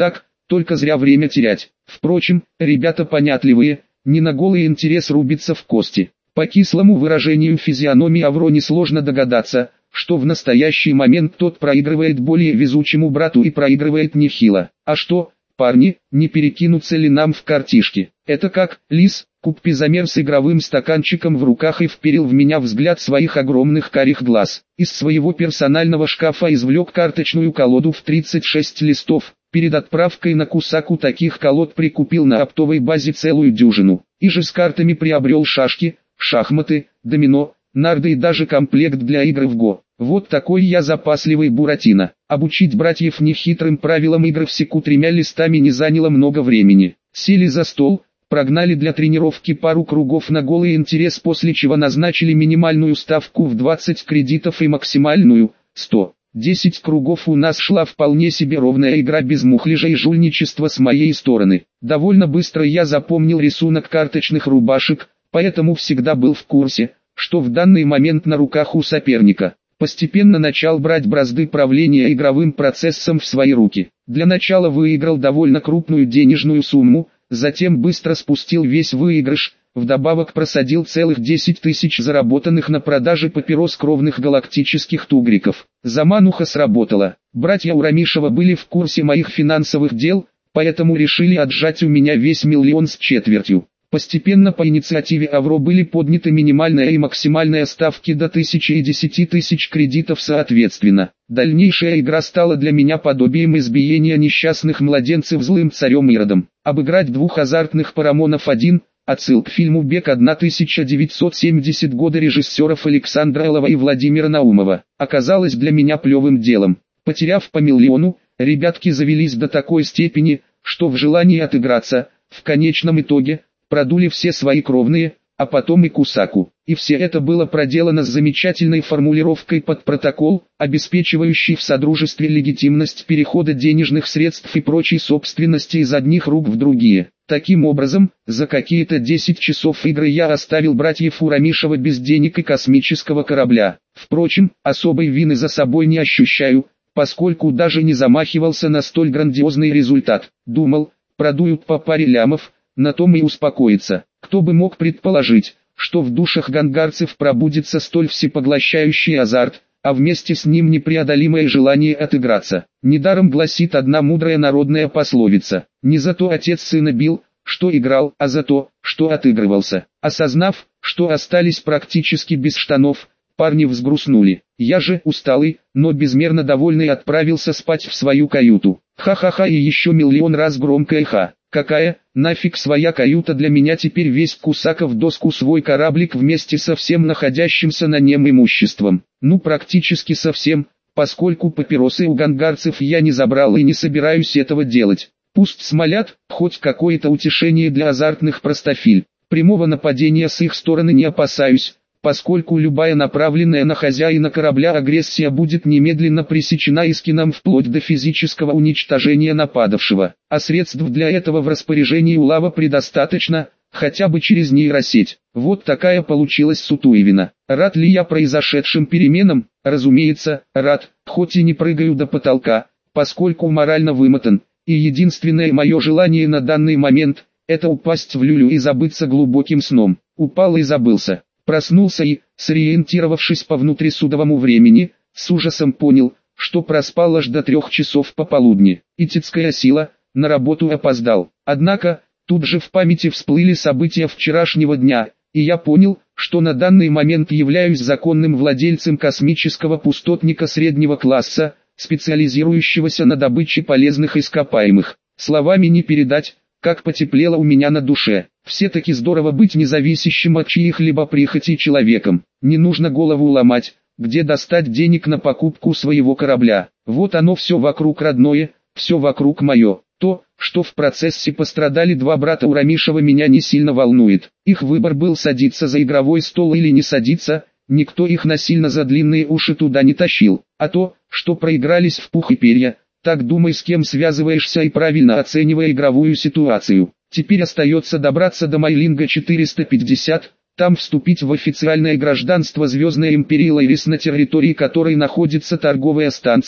только зря время терять. Впрочем, ребята понятливые, не на голый интерес рубиться в кости. По кислому выражению физиономии Авро несложно догадаться, что в настоящий момент тот проигрывает более везучему брату и проигрывает нехило. А что, парни, не перекинуться ли нам в картишки? Это как, лис, куппизомер с игровым стаканчиком в руках и вперил в меня взгляд своих огромных карих глаз. Из своего персонального шкафа извлек карточную колоду в тридцать шесть листов. Перед отправкой на Кусаку таких колод прикупил на оптовой базе целую дюжину. И же с картами приобрел шашки, шахматы, домино, нарды и даже комплект для игр в го. Вот такой я запасливый Буратино. Обучить братьев нехитрым правилам игры в секу тремя листами не заняло много времени. Сели за стол, прогнали для тренировки пару кругов на голый интерес, после чего назначили минимальную ставку в двадцать кредитов и максимальную – сто. десять кругов у нас шла вполне себе ровная игра без мухляжа и жульничества с моей стороны. Довольно быстро я запомнил рисунок карточных рубашек, поэтому всегда был в курсе, что в данный момент на руках у соперника. Постепенно начал брать бразды правления игровым процессом в свои руки. Для начала выиграл довольно крупную денежную сумму, затем быстро спустил весь выигрыш, вдобавок просадил целых десять тысяч заработанных на продаже папирос кровных галактических тугриков. Замануха сработала. Братья Урамишева были в курсе моих финансовых дел, поэтому решили отжать у меня весь миллион с четвертью. Постепенно по инициативе Авро были подняты минимальная и максимальная ставки до тысячи и десяти тысяч кредитов соответственно. Дальнейшая игра стала для меня подобием избиения несчастных младенцев злым царем Иродом. Обыграть двух азартных парамонов один, отсыл к фильму «Бег» тысяча девятьсот семидесятого года режиссеров Александра Элова и Владимира Наумова, оказалось для меня плевым делом. Потеряв по миллиону, ребятки завелись до такой степени, что в желании отыграться, в конечном итоге, продули все свои кровные, а потом и Кусаку. И все это было проделано с замечательной формулировкой под протокол, обеспечивающий в содружестве легитимность перехода денежных средств и прочей собственности из одних рук в другие. Таким образом, за какие-то десять часов игры я оставил братьев Урамишева без денег и космического корабля. Впрочем, особой вины за собой не ощущаю, поскольку даже не замахивался на столь грандиозный результат. Думал, продуют по паре лямов, на том и успокоиться. Кто бы мог предположить, что в душах гангарцев пробудится столь всепоглощающий азарт, а вместе с ним непреодолимое желание отыграться. Недаром гласит одна мудрая народная пословица: не за то отец сына бил, что играл, а за то, что отыгрывался. Осознав, что остались практически без штанов, парни взгрустнули. Я же, усталый, но безмерно довольный, отправился спать в свою каюту. Ха-ха-ха и еще миллион раз громкое ха. Какая, нафиг своя каюта, для меня теперь весь Кусаков доску свой кораблик вместе со всем находящимся на нем имуществом. Ну практически со всем, поскольку папиросы у гангарцев я не забрал и не собираюсь этого делать. Пусть смолят, хоть какое-то утешение для азартных простофиль. Прямого нападения с их стороны не опасаюсь, поскольку любая направленная на хозяина корабля агрессия будет немедленно пресечена Искином вплоть до физического уничтожения нападавшего. А средств для этого в распоряжении Улава предостаточно, хотя бы через нейросеть. Вот такая получилась Сутуевина. Рад ли я произошедшим переменам? Разумеется, рад, хоть и не прыгаю до потолка, поскольку морально вымотан, и единственное мое желание на данный момент – это упасть в люлю и забыться глубоким сном. Упал и забылся. Проснулся и, сориентировавшись по внутрисудовому времени, с ужасом понял, что проспал аж до трех часов пополудни. Итицкая сила, на работу опоздал. Однако, тут же в памяти всплыли события вчерашнего дня, и я понял, что на данный момент являюсь законным владельцем космического пустотника среднего класса, специализирующегося на добыче полезных ископаемых. Словами не передать, как потеплело у меня на душе. Все-таки здорово быть независящим от чьих-либо прихотей человеком. Не нужно голову ломать, где достать денег на покупку своего корабля. Вот оно все вокруг родное, все вокруг мое. То, что в процессе пострадали два брата Урамишева, меня не сильно волнует. Их выбор был садиться за игровой стол или не садиться, никто их насильно за длинные уши туда не тащил. А то, что проигрались в пух и перья, так думай, с кем связываешься, и правильно оценивая игровую ситуацию. Теперь остается добраться до Майлинга четыреста пятьдесят, там вступить в официальное гражданство Звездной Империи Лайрис, на территории которой находится торговая станция,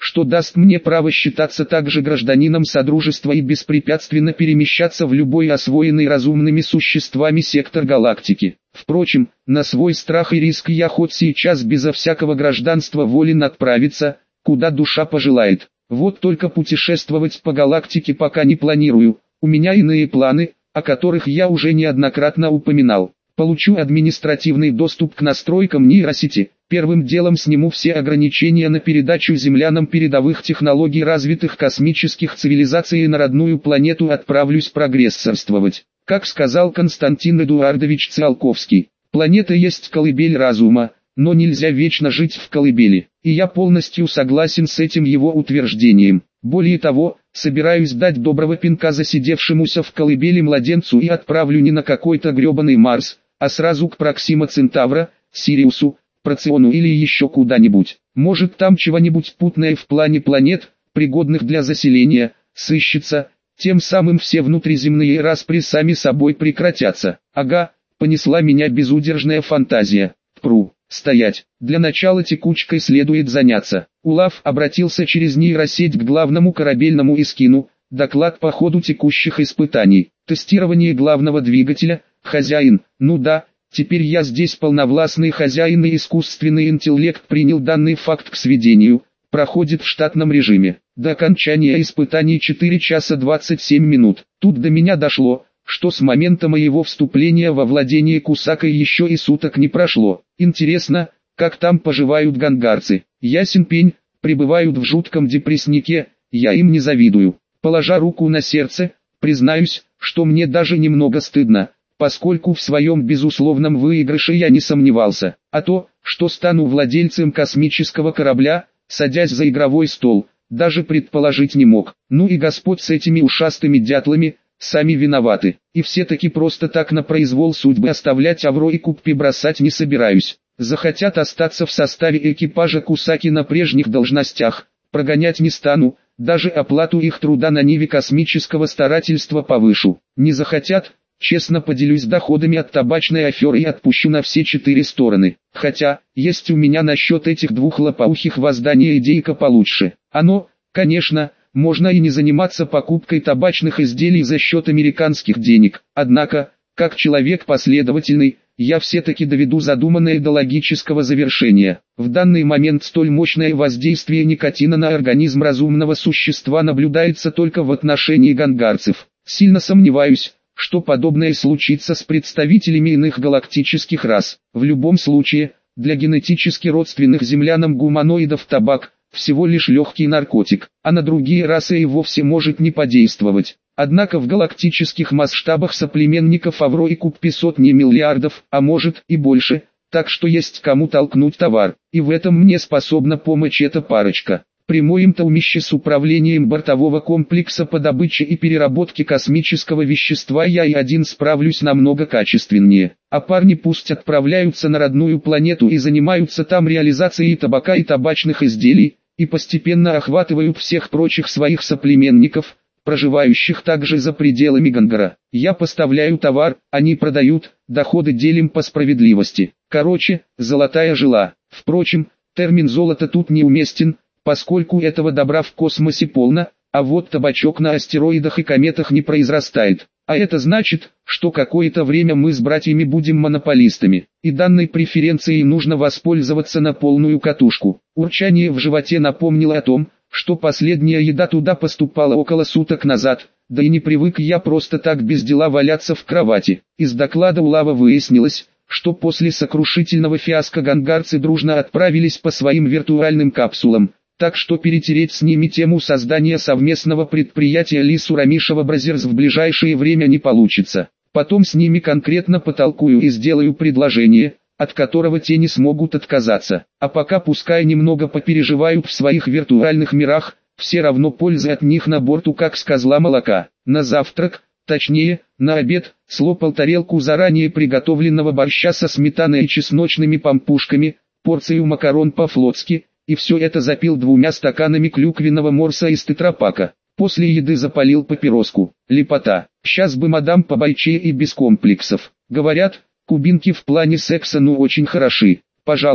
что даст мне право считаться также гражданином Содружества и беспрепятственно перемещаться в любой освоенный разумными существами сектор галактики. Впрочем, на свой страх и риск я хоть сейчас безо всякого гражданства волен отправиться, куда душа пожелает. Вот только путешествовать по галактике пока не планирую, у меня иные планы, о которых я уже неоднократно упоминал. Получу административный доступ к настройкам нейросети, первым делом сниму все ограничения на передачу землянам передовых технологий развитых космических цивилизаций и на родную планету отправлюсь прогрессорствовать. Как сказал Константин Эдуардович Циолковский, планета есть колыбель разума, но нельзя вечно жить в колыбели, и я полностью согласен с этим его утверждением. Более того, собираюсь дать доброго пинка засидевшемуся в колыбели младенцу и отправлю не на какой-то гребаный Марс, а сразу к Проксима Центавра, Сириусу, Проциону или еще куда-нибудь. Может там чего-нибудь путное в плане планет, пригодных для заселения, сыщется, тем самым все внутриземные распри сами собой прекратятся. Ага, понесла меня безудержная фантазия. Пру, стоять, для начала текучкой следует заняться. Улав обратился через нейросеть к главному корабельному эскину, доклад по ходу текущих испытаний. Тестирование главного двигателя, хозяин, ну да, теперь я здесь полновластный хозяин и искусственный интеллект принял данный факт к сведению, проходит в штатном режиме. До окончания испытаний четыре часа двадцать семь минут. Тут до меня дошло, что с момента моего вступления во владение Кусакой еще и суток не прошло. Интересно, как там поживают гангарцы. Ясен пень, пребывают в жутком депресснике, я им не завидую. Положа руку на сердце, признаюсь, что мне даже немного стыдно, поскольку в своем безусловном выигрыше я не сомневался. А то, что стану владельцем космического корабля, садясь за игровой стол, даже предположить не мог. Ну и Господь с этими ушастыми дятлами, сами виноваты. И все-таки просто так на произвол судьбы оставлять Авро и Куппи бросать не собираюсь. Захотят остаться в составе экипажа Кусаки на прежних должностях, прогонять не стану, даже оплату их труда на ниве космического старательства повышу. Не захотят, честно поделюсь доходами от табачной аферы и отпущу на все четыре стороны. Хотя, есть у меня насчет этих двух лопоухих воздания идейка получше. Оно, конечно, можно и не заниматься покупкой табачных изделий за счет американских денег. Однако, как человек последовательный, я все-таки доведу задуманное до логического завершения. В данный момент столь мощное воздействие никотина на организм разумного существа наблюдается только в отношении гангарцев. Сильно сомневаюсь, что подобное случится с представителями иных галактических рас. В любом случае, для генетически родственных землянам гуманоидов табак – всего лишь легкий наркотик, а на другие расы и вовсе может не подействовать. Однако в галактических масштабах соплеменников Авро и Куппи сотни миллиардов, а может и больше, так что есть кому толкнуть товар, и в этом мне способна помочь эта парочка. При моем таумище с управлением бортового комплекса по добыче и переработке космического вещества я и один справлюсь намного качественнее. А парни пусть отправляются на родную планету и занимаются там реализацией табака и табачных изделий, и постепенно охватывают всех прочих своих соплеменников, проживающих также за пределами Гангара. Я поставляю товар, они продают, доходы делим по справедливости. Короче, золотая жила. Впрочем, термин «золото» тут неуместен, поскольку этого добра в космосе полно, а вот табачок на астероидах и кометах не произрастает. А это значит, что какое-то время мы с братьями будем монополистами, и данной преференцией нужно воспользоваться на полную катушку. Урчание в животе напомнило о том, что последняя еда туда поступала около суток назад, да и не привык я просто так без дела валяться в кровати. Из доклада Улава выяснилось, что после сокрушительного фиаско гангарцы дружно отправились по своим виртуальным капсулам, так что перетереть с ними тему создания совместного предприятия Лису Рамишева Бразерс в ближайшее время не получится. Потом с ними конкретно потолкую и сделаю предложение, от которого те не смогут отказаться. А пока пускай немного попереживают в своих виртуальных мирах, все равно пользы от них на борту как с козла молока. На завтрак, точнее, на обед, слопал тарелку заранее приготовленного борща со сметаной и чесночными пампушками, порцию макарон по-флотски, и все это запил двумя стаканами клюквенного морса из тетрапака. После еды запалил папироску. Лепота. Сейчас бы мадам побойчее и без комплексов. Говорят, кубинки в плане секса ну очень хороши. Пожалуй,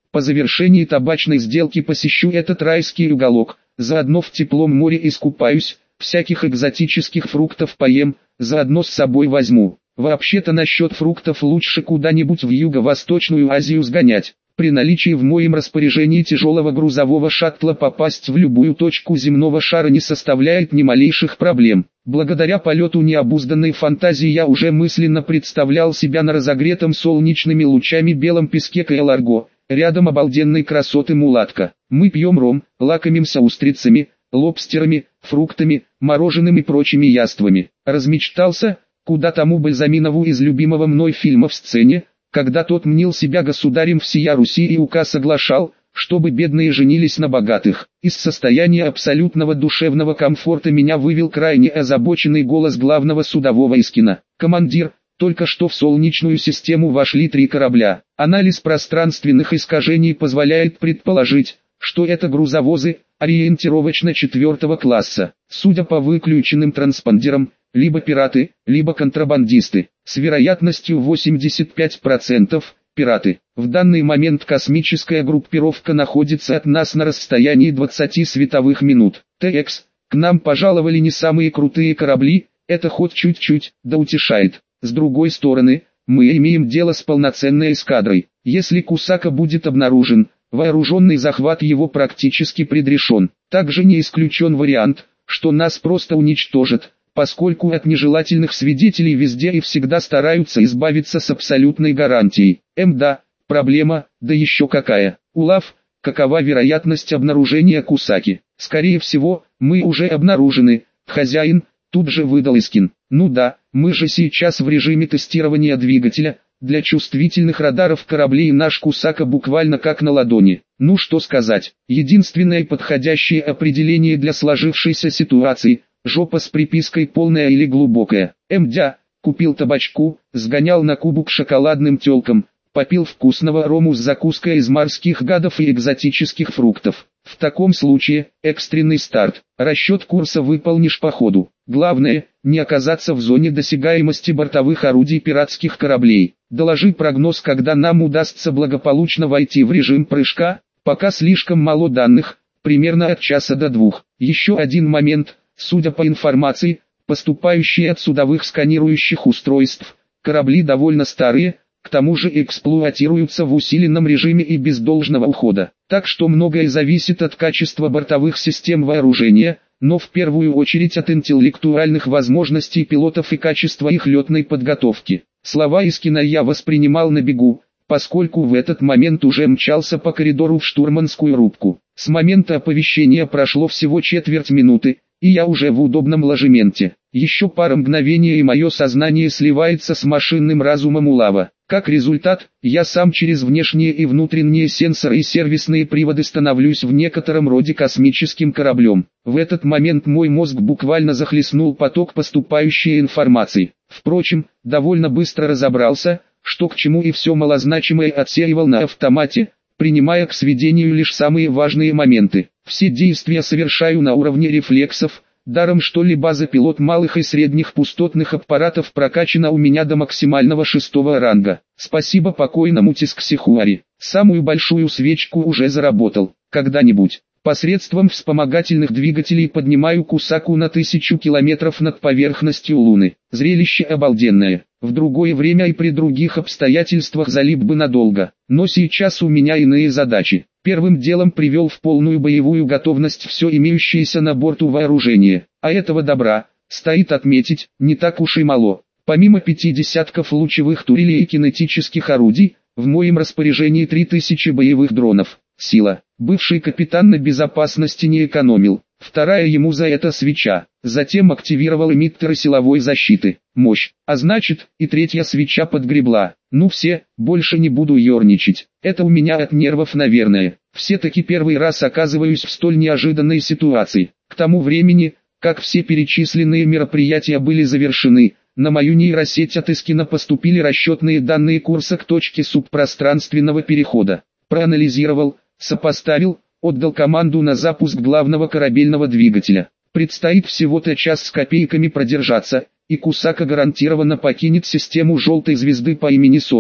По завершении табачной сделки посещу этот райский уголок, заодно в теплом море искупаюсь, всяких экзотических фруктов поем, заодно с собой возьму. Вообще-то насчет фруктов лучше куда-нибудь в Юго-Восточную Азию сгонять. При наличии в моем распоряжении тяжелого грузового шаттла попасть в любую точку земного шара не составляет ни малейших проблем. Благодаря полету необузданной фантазии я уже мысленно представлял себя на разогретом солнечными лучами белом песке Каэ-Ларго. Рядом обалденной красоты мулатка. Мы пьем ром, лакомимся устрицами, лобстерами, фруктами, мороженым и прочими яствами. Размечтался, куда тому Бальзаминову из любимого мной фильма в сцене, когда тот мнил себя государем всея Руси и указ оглашал, чтобы бедные женились на богатых. Из состояния абсолютного душевного комфорта меня вывел крайне озабоченный голос главного судового из кино. «Командир, только что в Солнечную систему вошли три корабля. Анализ пространственных искажений позволяет предположить, что это грузовозы, ориентировочно четвертого класса. Судя по выключенным транспондерам, либо пираты, либо контрабандисты. С вероятностью восемьдесят пять процентов пираты. В данный момент космическая группировка находится от нас на расстоянии двадцати световых минут. ТЭКС, к нам пожаловали не самые крутые корабли, это хоть чуть-чуть, да утешает. С другой стороны, мы имеем дело с полноценной эскадрой. Если Кусака будет обнаружен, вооруженный захват его практически предрешен. Также не исключен вариант, что нас просто уничтожат, поскольку от нежелательных свидетелей везде и всегда стараются избавиться с абсолютной гарантией. Мда, проблема, да еще какая. Улав, какова вероятность обнаружения Кусаки? Скорее всего, мы уже обнаружены, хозяин, тут же выдал Искин. Ну да, мы же сейчас в режиме тестирования двигателя, для чувствительных радаров кораблей наш Кусака буквально как на ладони. Ну что сказать, единственное подходящее определение для сложившейся ситуации – жопа с припиской полная или глубокая. Мдя, купил табачку, сгонял на Кубу к шоколадным тёлкам, попил вкусного рому с закуской из морских гадов и экзотических фруктов. В таком случае, экстренный старт, расчет курса выполнишь по ходу. Главное, не оказаться в зоне досягаемости бортовых орудий пиратских кораблей. Доложи прогноз, когда нам удастся благополучно войти в режим прыжка, пока слишком мало данных, примерно от часа до двух. Еще один момент, судя по информации, поступающей от судовых сканирующих устройств, корабли довольно старые, к тому же эксплуатируются в усиленном режиме и без должного ухода. Так что многое зависит от качества бортовых систем вооружения, но в первую очередь от интеллектуальных возможностей пилотов и качества их летной подготовки. Слова Искина я воспринимал на бегу, поскольку в этот момент уже мчался по коридору в штурманскую рубку. С момента оповещения прошло всего четверть минуты, и я уже в удобном ложементе. Еще пара мгновений и мое сознание сливается с машинным разумом Улава. Как результат, я сам через внешние и внутренние сенсоры и сервисные приводы становлюсь в некотором роде космическим кораблем. В этот момент мой мозг буквально захлестнул поток поступающей информации. Впрочем, довольно быстро разобрался, что к чему, и все малозначимое отсеивал на автомате, принимая к сведению лишь самые важные моменты. Все действия совершаю на уровне рефлексов, даром что ли база пилот малых и средних пустотных аппаратов прокачана у меня до максимального шестого ранга. Спасибо покойному Тисксихуари. Самую большую свечку уже заработал. Когда-нибудь, посредством вспомогательных двигателей поднимаю Кусаку на тысячу километров над поверхностью Луны. Зрелище обалденное. В другое время и при других обстоятельствах залип бы надолго. Но сейчас у меня иные задачи. Первым делом привел в полную боевую готовность все имеющееся на борту вооружение. А этого добра, стоит отметить, не так уж и мало. Помимо пяти десятков лучевых турелей и кинетических орудий, в моем распоряжении три тысячи боевых дронов. Сила. Бывший капитан на безопасности не экономил. Вторая ему за это свеча. Затем активировал эмиттеры силовой защиты. Мощь. А значит, и третья свеча подгребла. Ну все, больше не буду ерничать. Это у меня от нервов, наверное. Все-таки первый раз оказываюсь в столь неожиданной ситуации. К тому времени, как все перечисленные мероприятия были завершены, на мою нейросеть от Искина поступили расчетные данные курса к точке субпространственного перехода. Проанализировал, сопоставил, отдал команду на запуск главного корабельного двигателя. Предстоит всего-то час с копейками продержаться, и Кусака гарантированно покинет систему желтой звезды по имени Солнце.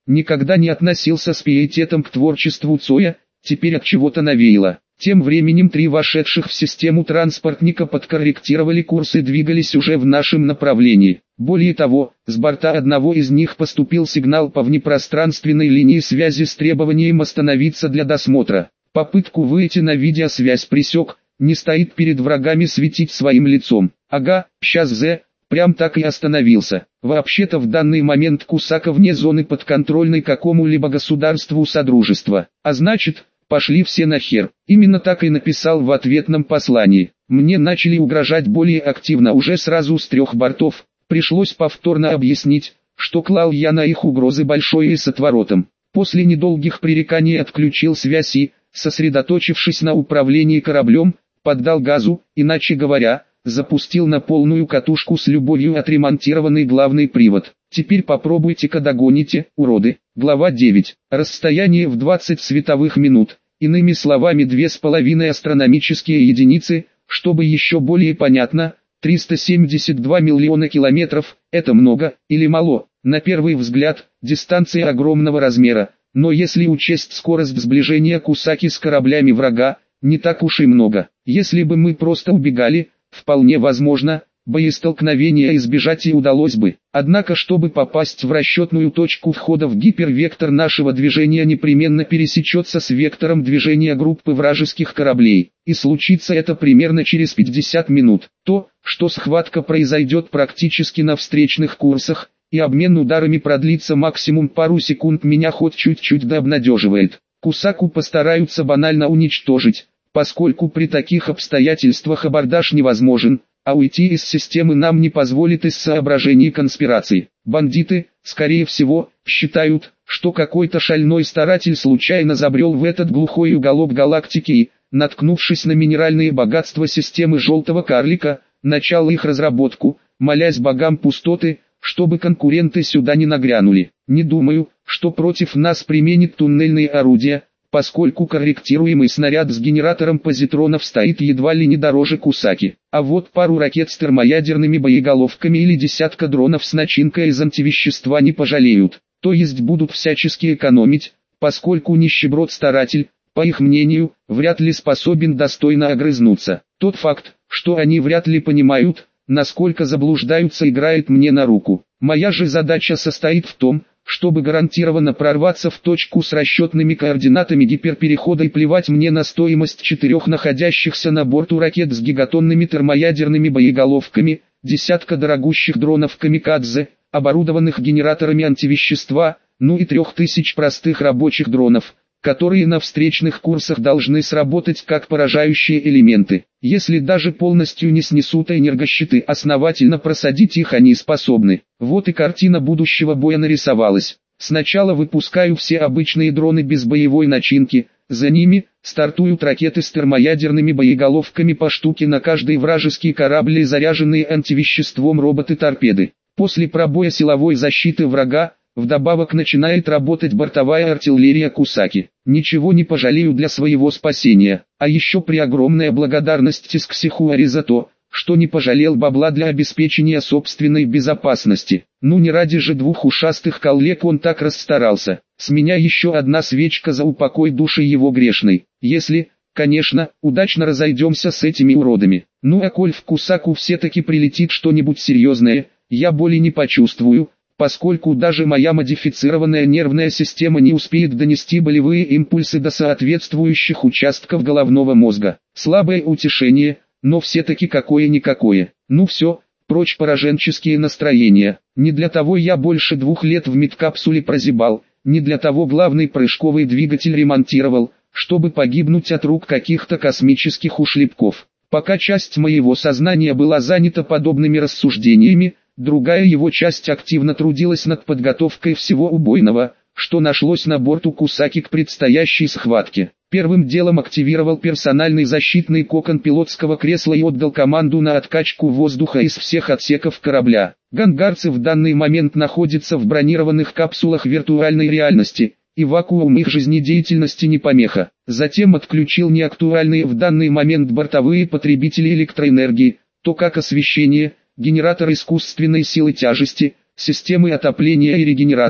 Никогда не относился с пиететом к творчеству Цоя, теперь от чего-то навеяло. Тем временем три вошедших в систему транспортника подкорректировали курс и двигались уже в нашем направлении. Более того, с борта одного из них поступил сигнал по внепространственной линии связи с требованием остановиться для досмотра. Попытку выйти на видеосвязь пресек, не стоит перед врагами светить своим лицом. Ага, сейчас зе, прям так и остановился. Вообще-то в данный момент Кусака вне зоны подконтрольной какому-либо государству Содружества. А значит, пошли все нахер. Именно так и написал в ответном послании. Мне начали угрожать более активно уже сразу с трех бортов. Пришлось повторно объяснить, что клал я на их угрозы большое и с отворотом. После недолгих пререканий отключил связь и, сосредоточившись на управлении кораблем, поддал газу, иначе говоря, запустил на полную катушку с любовью отремонтированный главный привод. Теперь попробуйте-ка догоните, уроды. Глава девять. Расстояние в двадцать световых минут, иными словами две с половиной астрономические единицы, чтобы еще более понятно, триста семьдесят два миллиона километров, это много или мало? На первый взгляд, дистанция огромного размера, но если учесть скорость сближения Кусаки с кораблями врага, не так уж и много. Если бы мы просто убегали, вполне возможно, боестолкновения избежать и удалось бы. Однако, чтобы попасть в расчетную точку входа в гипервектор нашего движения непременно пересечется с вектором движения группы вражеских кораблей. И случится это примерно через пятьдесят минут. То, что схватка произойдет практически на встречных курсах, и обмен ударами продлится максимум пару секунд, меня хоть чуть-чуть да обнадеживает. Кусаку постараются банально уничтожить, поскольку при таких обстоятельствах абордаж невозможен, а уйти из системы нам не позволит из соображений конспирации. Бандиты, скорее всего, считают, что какой-то шальной старатель случайно забрел в этот глухой уголок галактики и, наткнувшись на минеральные богатства системы Желтого Карлика, начал их разработку, молясь богам пустоты, чтобы конкуренты сюда не нагрянули. Не думаю, что против нас применит туннельные орудия, поскольку корректируемый снаряд с генератором позитронов стоит едва ли не дороже Кусаки. А вот пару ракет с термоядерными боеголовками или десятка дронов с начинкой из антивещества не пожалеют. То есть будут всячески экономить, поскольку нищеброд-старатель, по их мнению, вряд ли способен достойно огрызнуться. Тот факт, что они вряд ли понимают, насколько заблуждаются, играет мне на руку. Моя же задача состоит в том, чтобы гарантированно прорваться в точку с расчетными координатами гиперперехода, и плевать мне на стоимость четырех находящихся на борту ракет с гигатонными термоядерными боеголовками, десятка дорогущих дронов камикадзе, оборудованных генераторами антивещества, ну и трех тысяч простых рабочих дронов, которые на встречных курсах должны сработать как поражающие элементы. Если даже полностью не снесут энергощиты, основательно просадить их они способны. Вот и картина будущего боя нарисовалась. Сначала выпускаю все обычные дроны без боевой начинки, за ними стартуют ракеты с термоядерными боеголовками по штуке на каждый вражеский корабль и заряженные антивеществом роботы-торпеды. После пробоя силовой защиты врага, вдобавок начинает работать бортовая артиллерия Кусаки. Ничего не пожалею для своего спасения. А еще при огромная благодарность Тисксихуари за то, что не пожалел бабла для обеспечения собственной безопасности. Ну не ради же двух ушастых коллег он так расстарался. С меня еще одна свечка за упокой души его грешной. Если, конечно, удачно разойдемся с этими уродами. Ну а коль в Кусаку все-таки прилетит что-нибудь серьезное, я боли не почувствую, поскольку даже моя модифицированная нервная система не успеет донести болевые импульсы до соответствующих участков головного мозга. Слабое утешение, но все-таки какое-никакое. Ну все, прочь пораженческие настроения. Не для того я больше двух лет в медкапсуле прозябал, не для того главный прыжковый двигатель ремонтировал, чтобы погибнуть от рук каких-то космических ушлепков. Пока часть моего сознания была занята подобными рассуждениями, другая его часть активно трудилась над подготовкой всего убойного, что нашлось на борту Кусаки к предстоящей схватке. Первым делом активировал персональный защитный кокон пилотского кресла и отдал команду на откачку воздуха из всех отсеков корабля. Гангарцы в данный момент находятся в бронированных капсулах виртуальной реальности, и вакуум их жизнедеятельности не помеха. Затем отключил неактуальные в данный момент бортовые потребители электроэнергии, то как освещение, генератор искусственной силы тяжести, системы отопления и регенерации,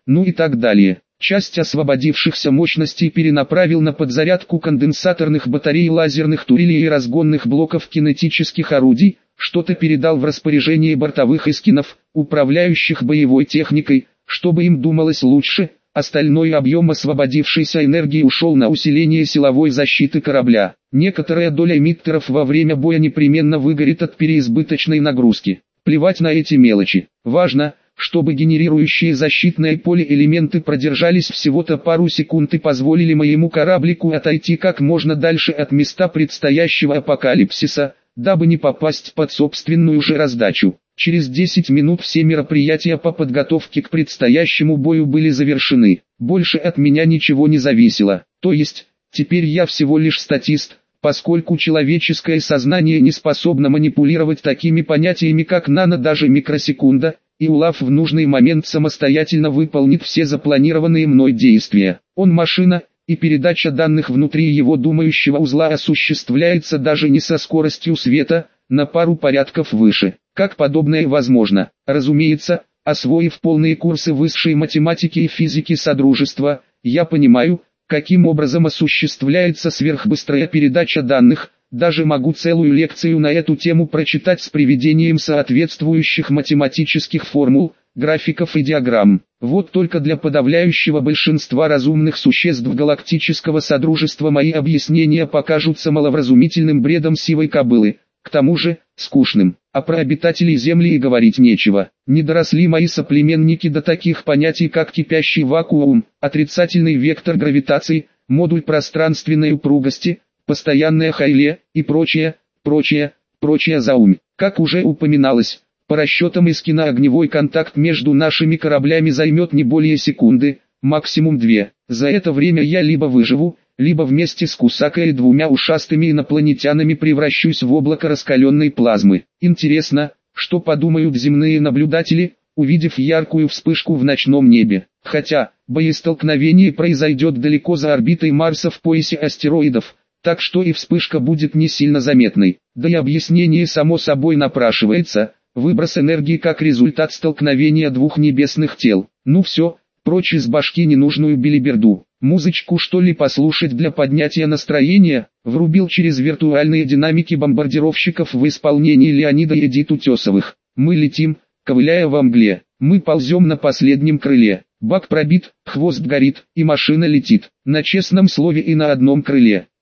ну и так далее. Часть освободившихся мощностей перенаправил на подзарядку конденсаторных батарей, лазерных турелей и разгонных блоков кинетических орудий, что-то передал в распоряжение бортовых эскинов, управляющих боевой техникой, чтобы им думалось лучше. Остальной объем освободившейся энергии ушел на усиление силовой защиты корабля. Некоторая доля эмиттеров во время боя непременно выгорит от переизбыточной нагрузки. Плевать на эти мелочи. Важно, чтобы генерирующие защитное поле элементы продержались всего-то пару секунд и позволили моему кораблику отойти как можно дальше от места предстоящего апокалипсиса, дабы не попасть под собственную же раздачу. Через десять минут все мероприятия по подготовке к предстоящему бою были завершены. Больше от меня ничего не зависело. То есть, теперь я всего лишь статист, поскольку человеческое сознание не способно манипулировать такими понятиями как нано, даже микросекунда, и УЛАФ в нужный момент самостоятельно выполнит все запланированные мной действия. Он машина, и передача данных внутри его думающего узла осуществляется даже не со скоростью света, на пару порядков выше. Как подобное возможно? Разумеется, освоив полные курсы высшей математики и физики Содружества, я понимаю, каким образом осуществляется сверхбыстрая передача данных, даже могу целую лекцию на эту тему прочитать с приведением соответствующих математических формул, графиков и диаграмм. Вот только для подавляющего большинства разумных существ галактического Содружества мои объяснения покажутся маловразумительным бредом сивой кобылы, к тому же, скучным. А про обитателей Земли и говорить нечего. Не доросли мои соплеменники до таких понятий, как кипящий вакуум, отрицательный вектор гравитации, модуль пространственной упругости, постоянное Хайле и прочее, прочее, прочее заумь. Как уже упоминалось, по расчетам Эскина огневой контакт между нашими кораблями займет не более секунды, максимум две. За это время я либо выживу, либо вместе с Кусакой и двумя ушастыми инопланетянами превращусь в облако раскаленной плазмы. Интересно, что подумают земные наблюдатели, увидев яркую вспышку в ночном небе. Хотя, боестолкновение произойдет далеко за орбитой Марса в поясе астероидов, так что и вспышка будет не сильно заметной. Да и объяснение само собой напрашивается, выброс энергии как результат столкновения двух небесных тел. Ну все, прочь из башки ненужную белиберду. Музычку что ли послушать для поднятия настроения? Врубил через виртуальные динамики бомбардировщиков в исполнении Леонида и Эдит Утесовых. Мы летим, ковыляя во мгле. Мы ползем на последнем крыле. Бак пробит, хвост горит, и машина летит. На честном слове и на одном крыле.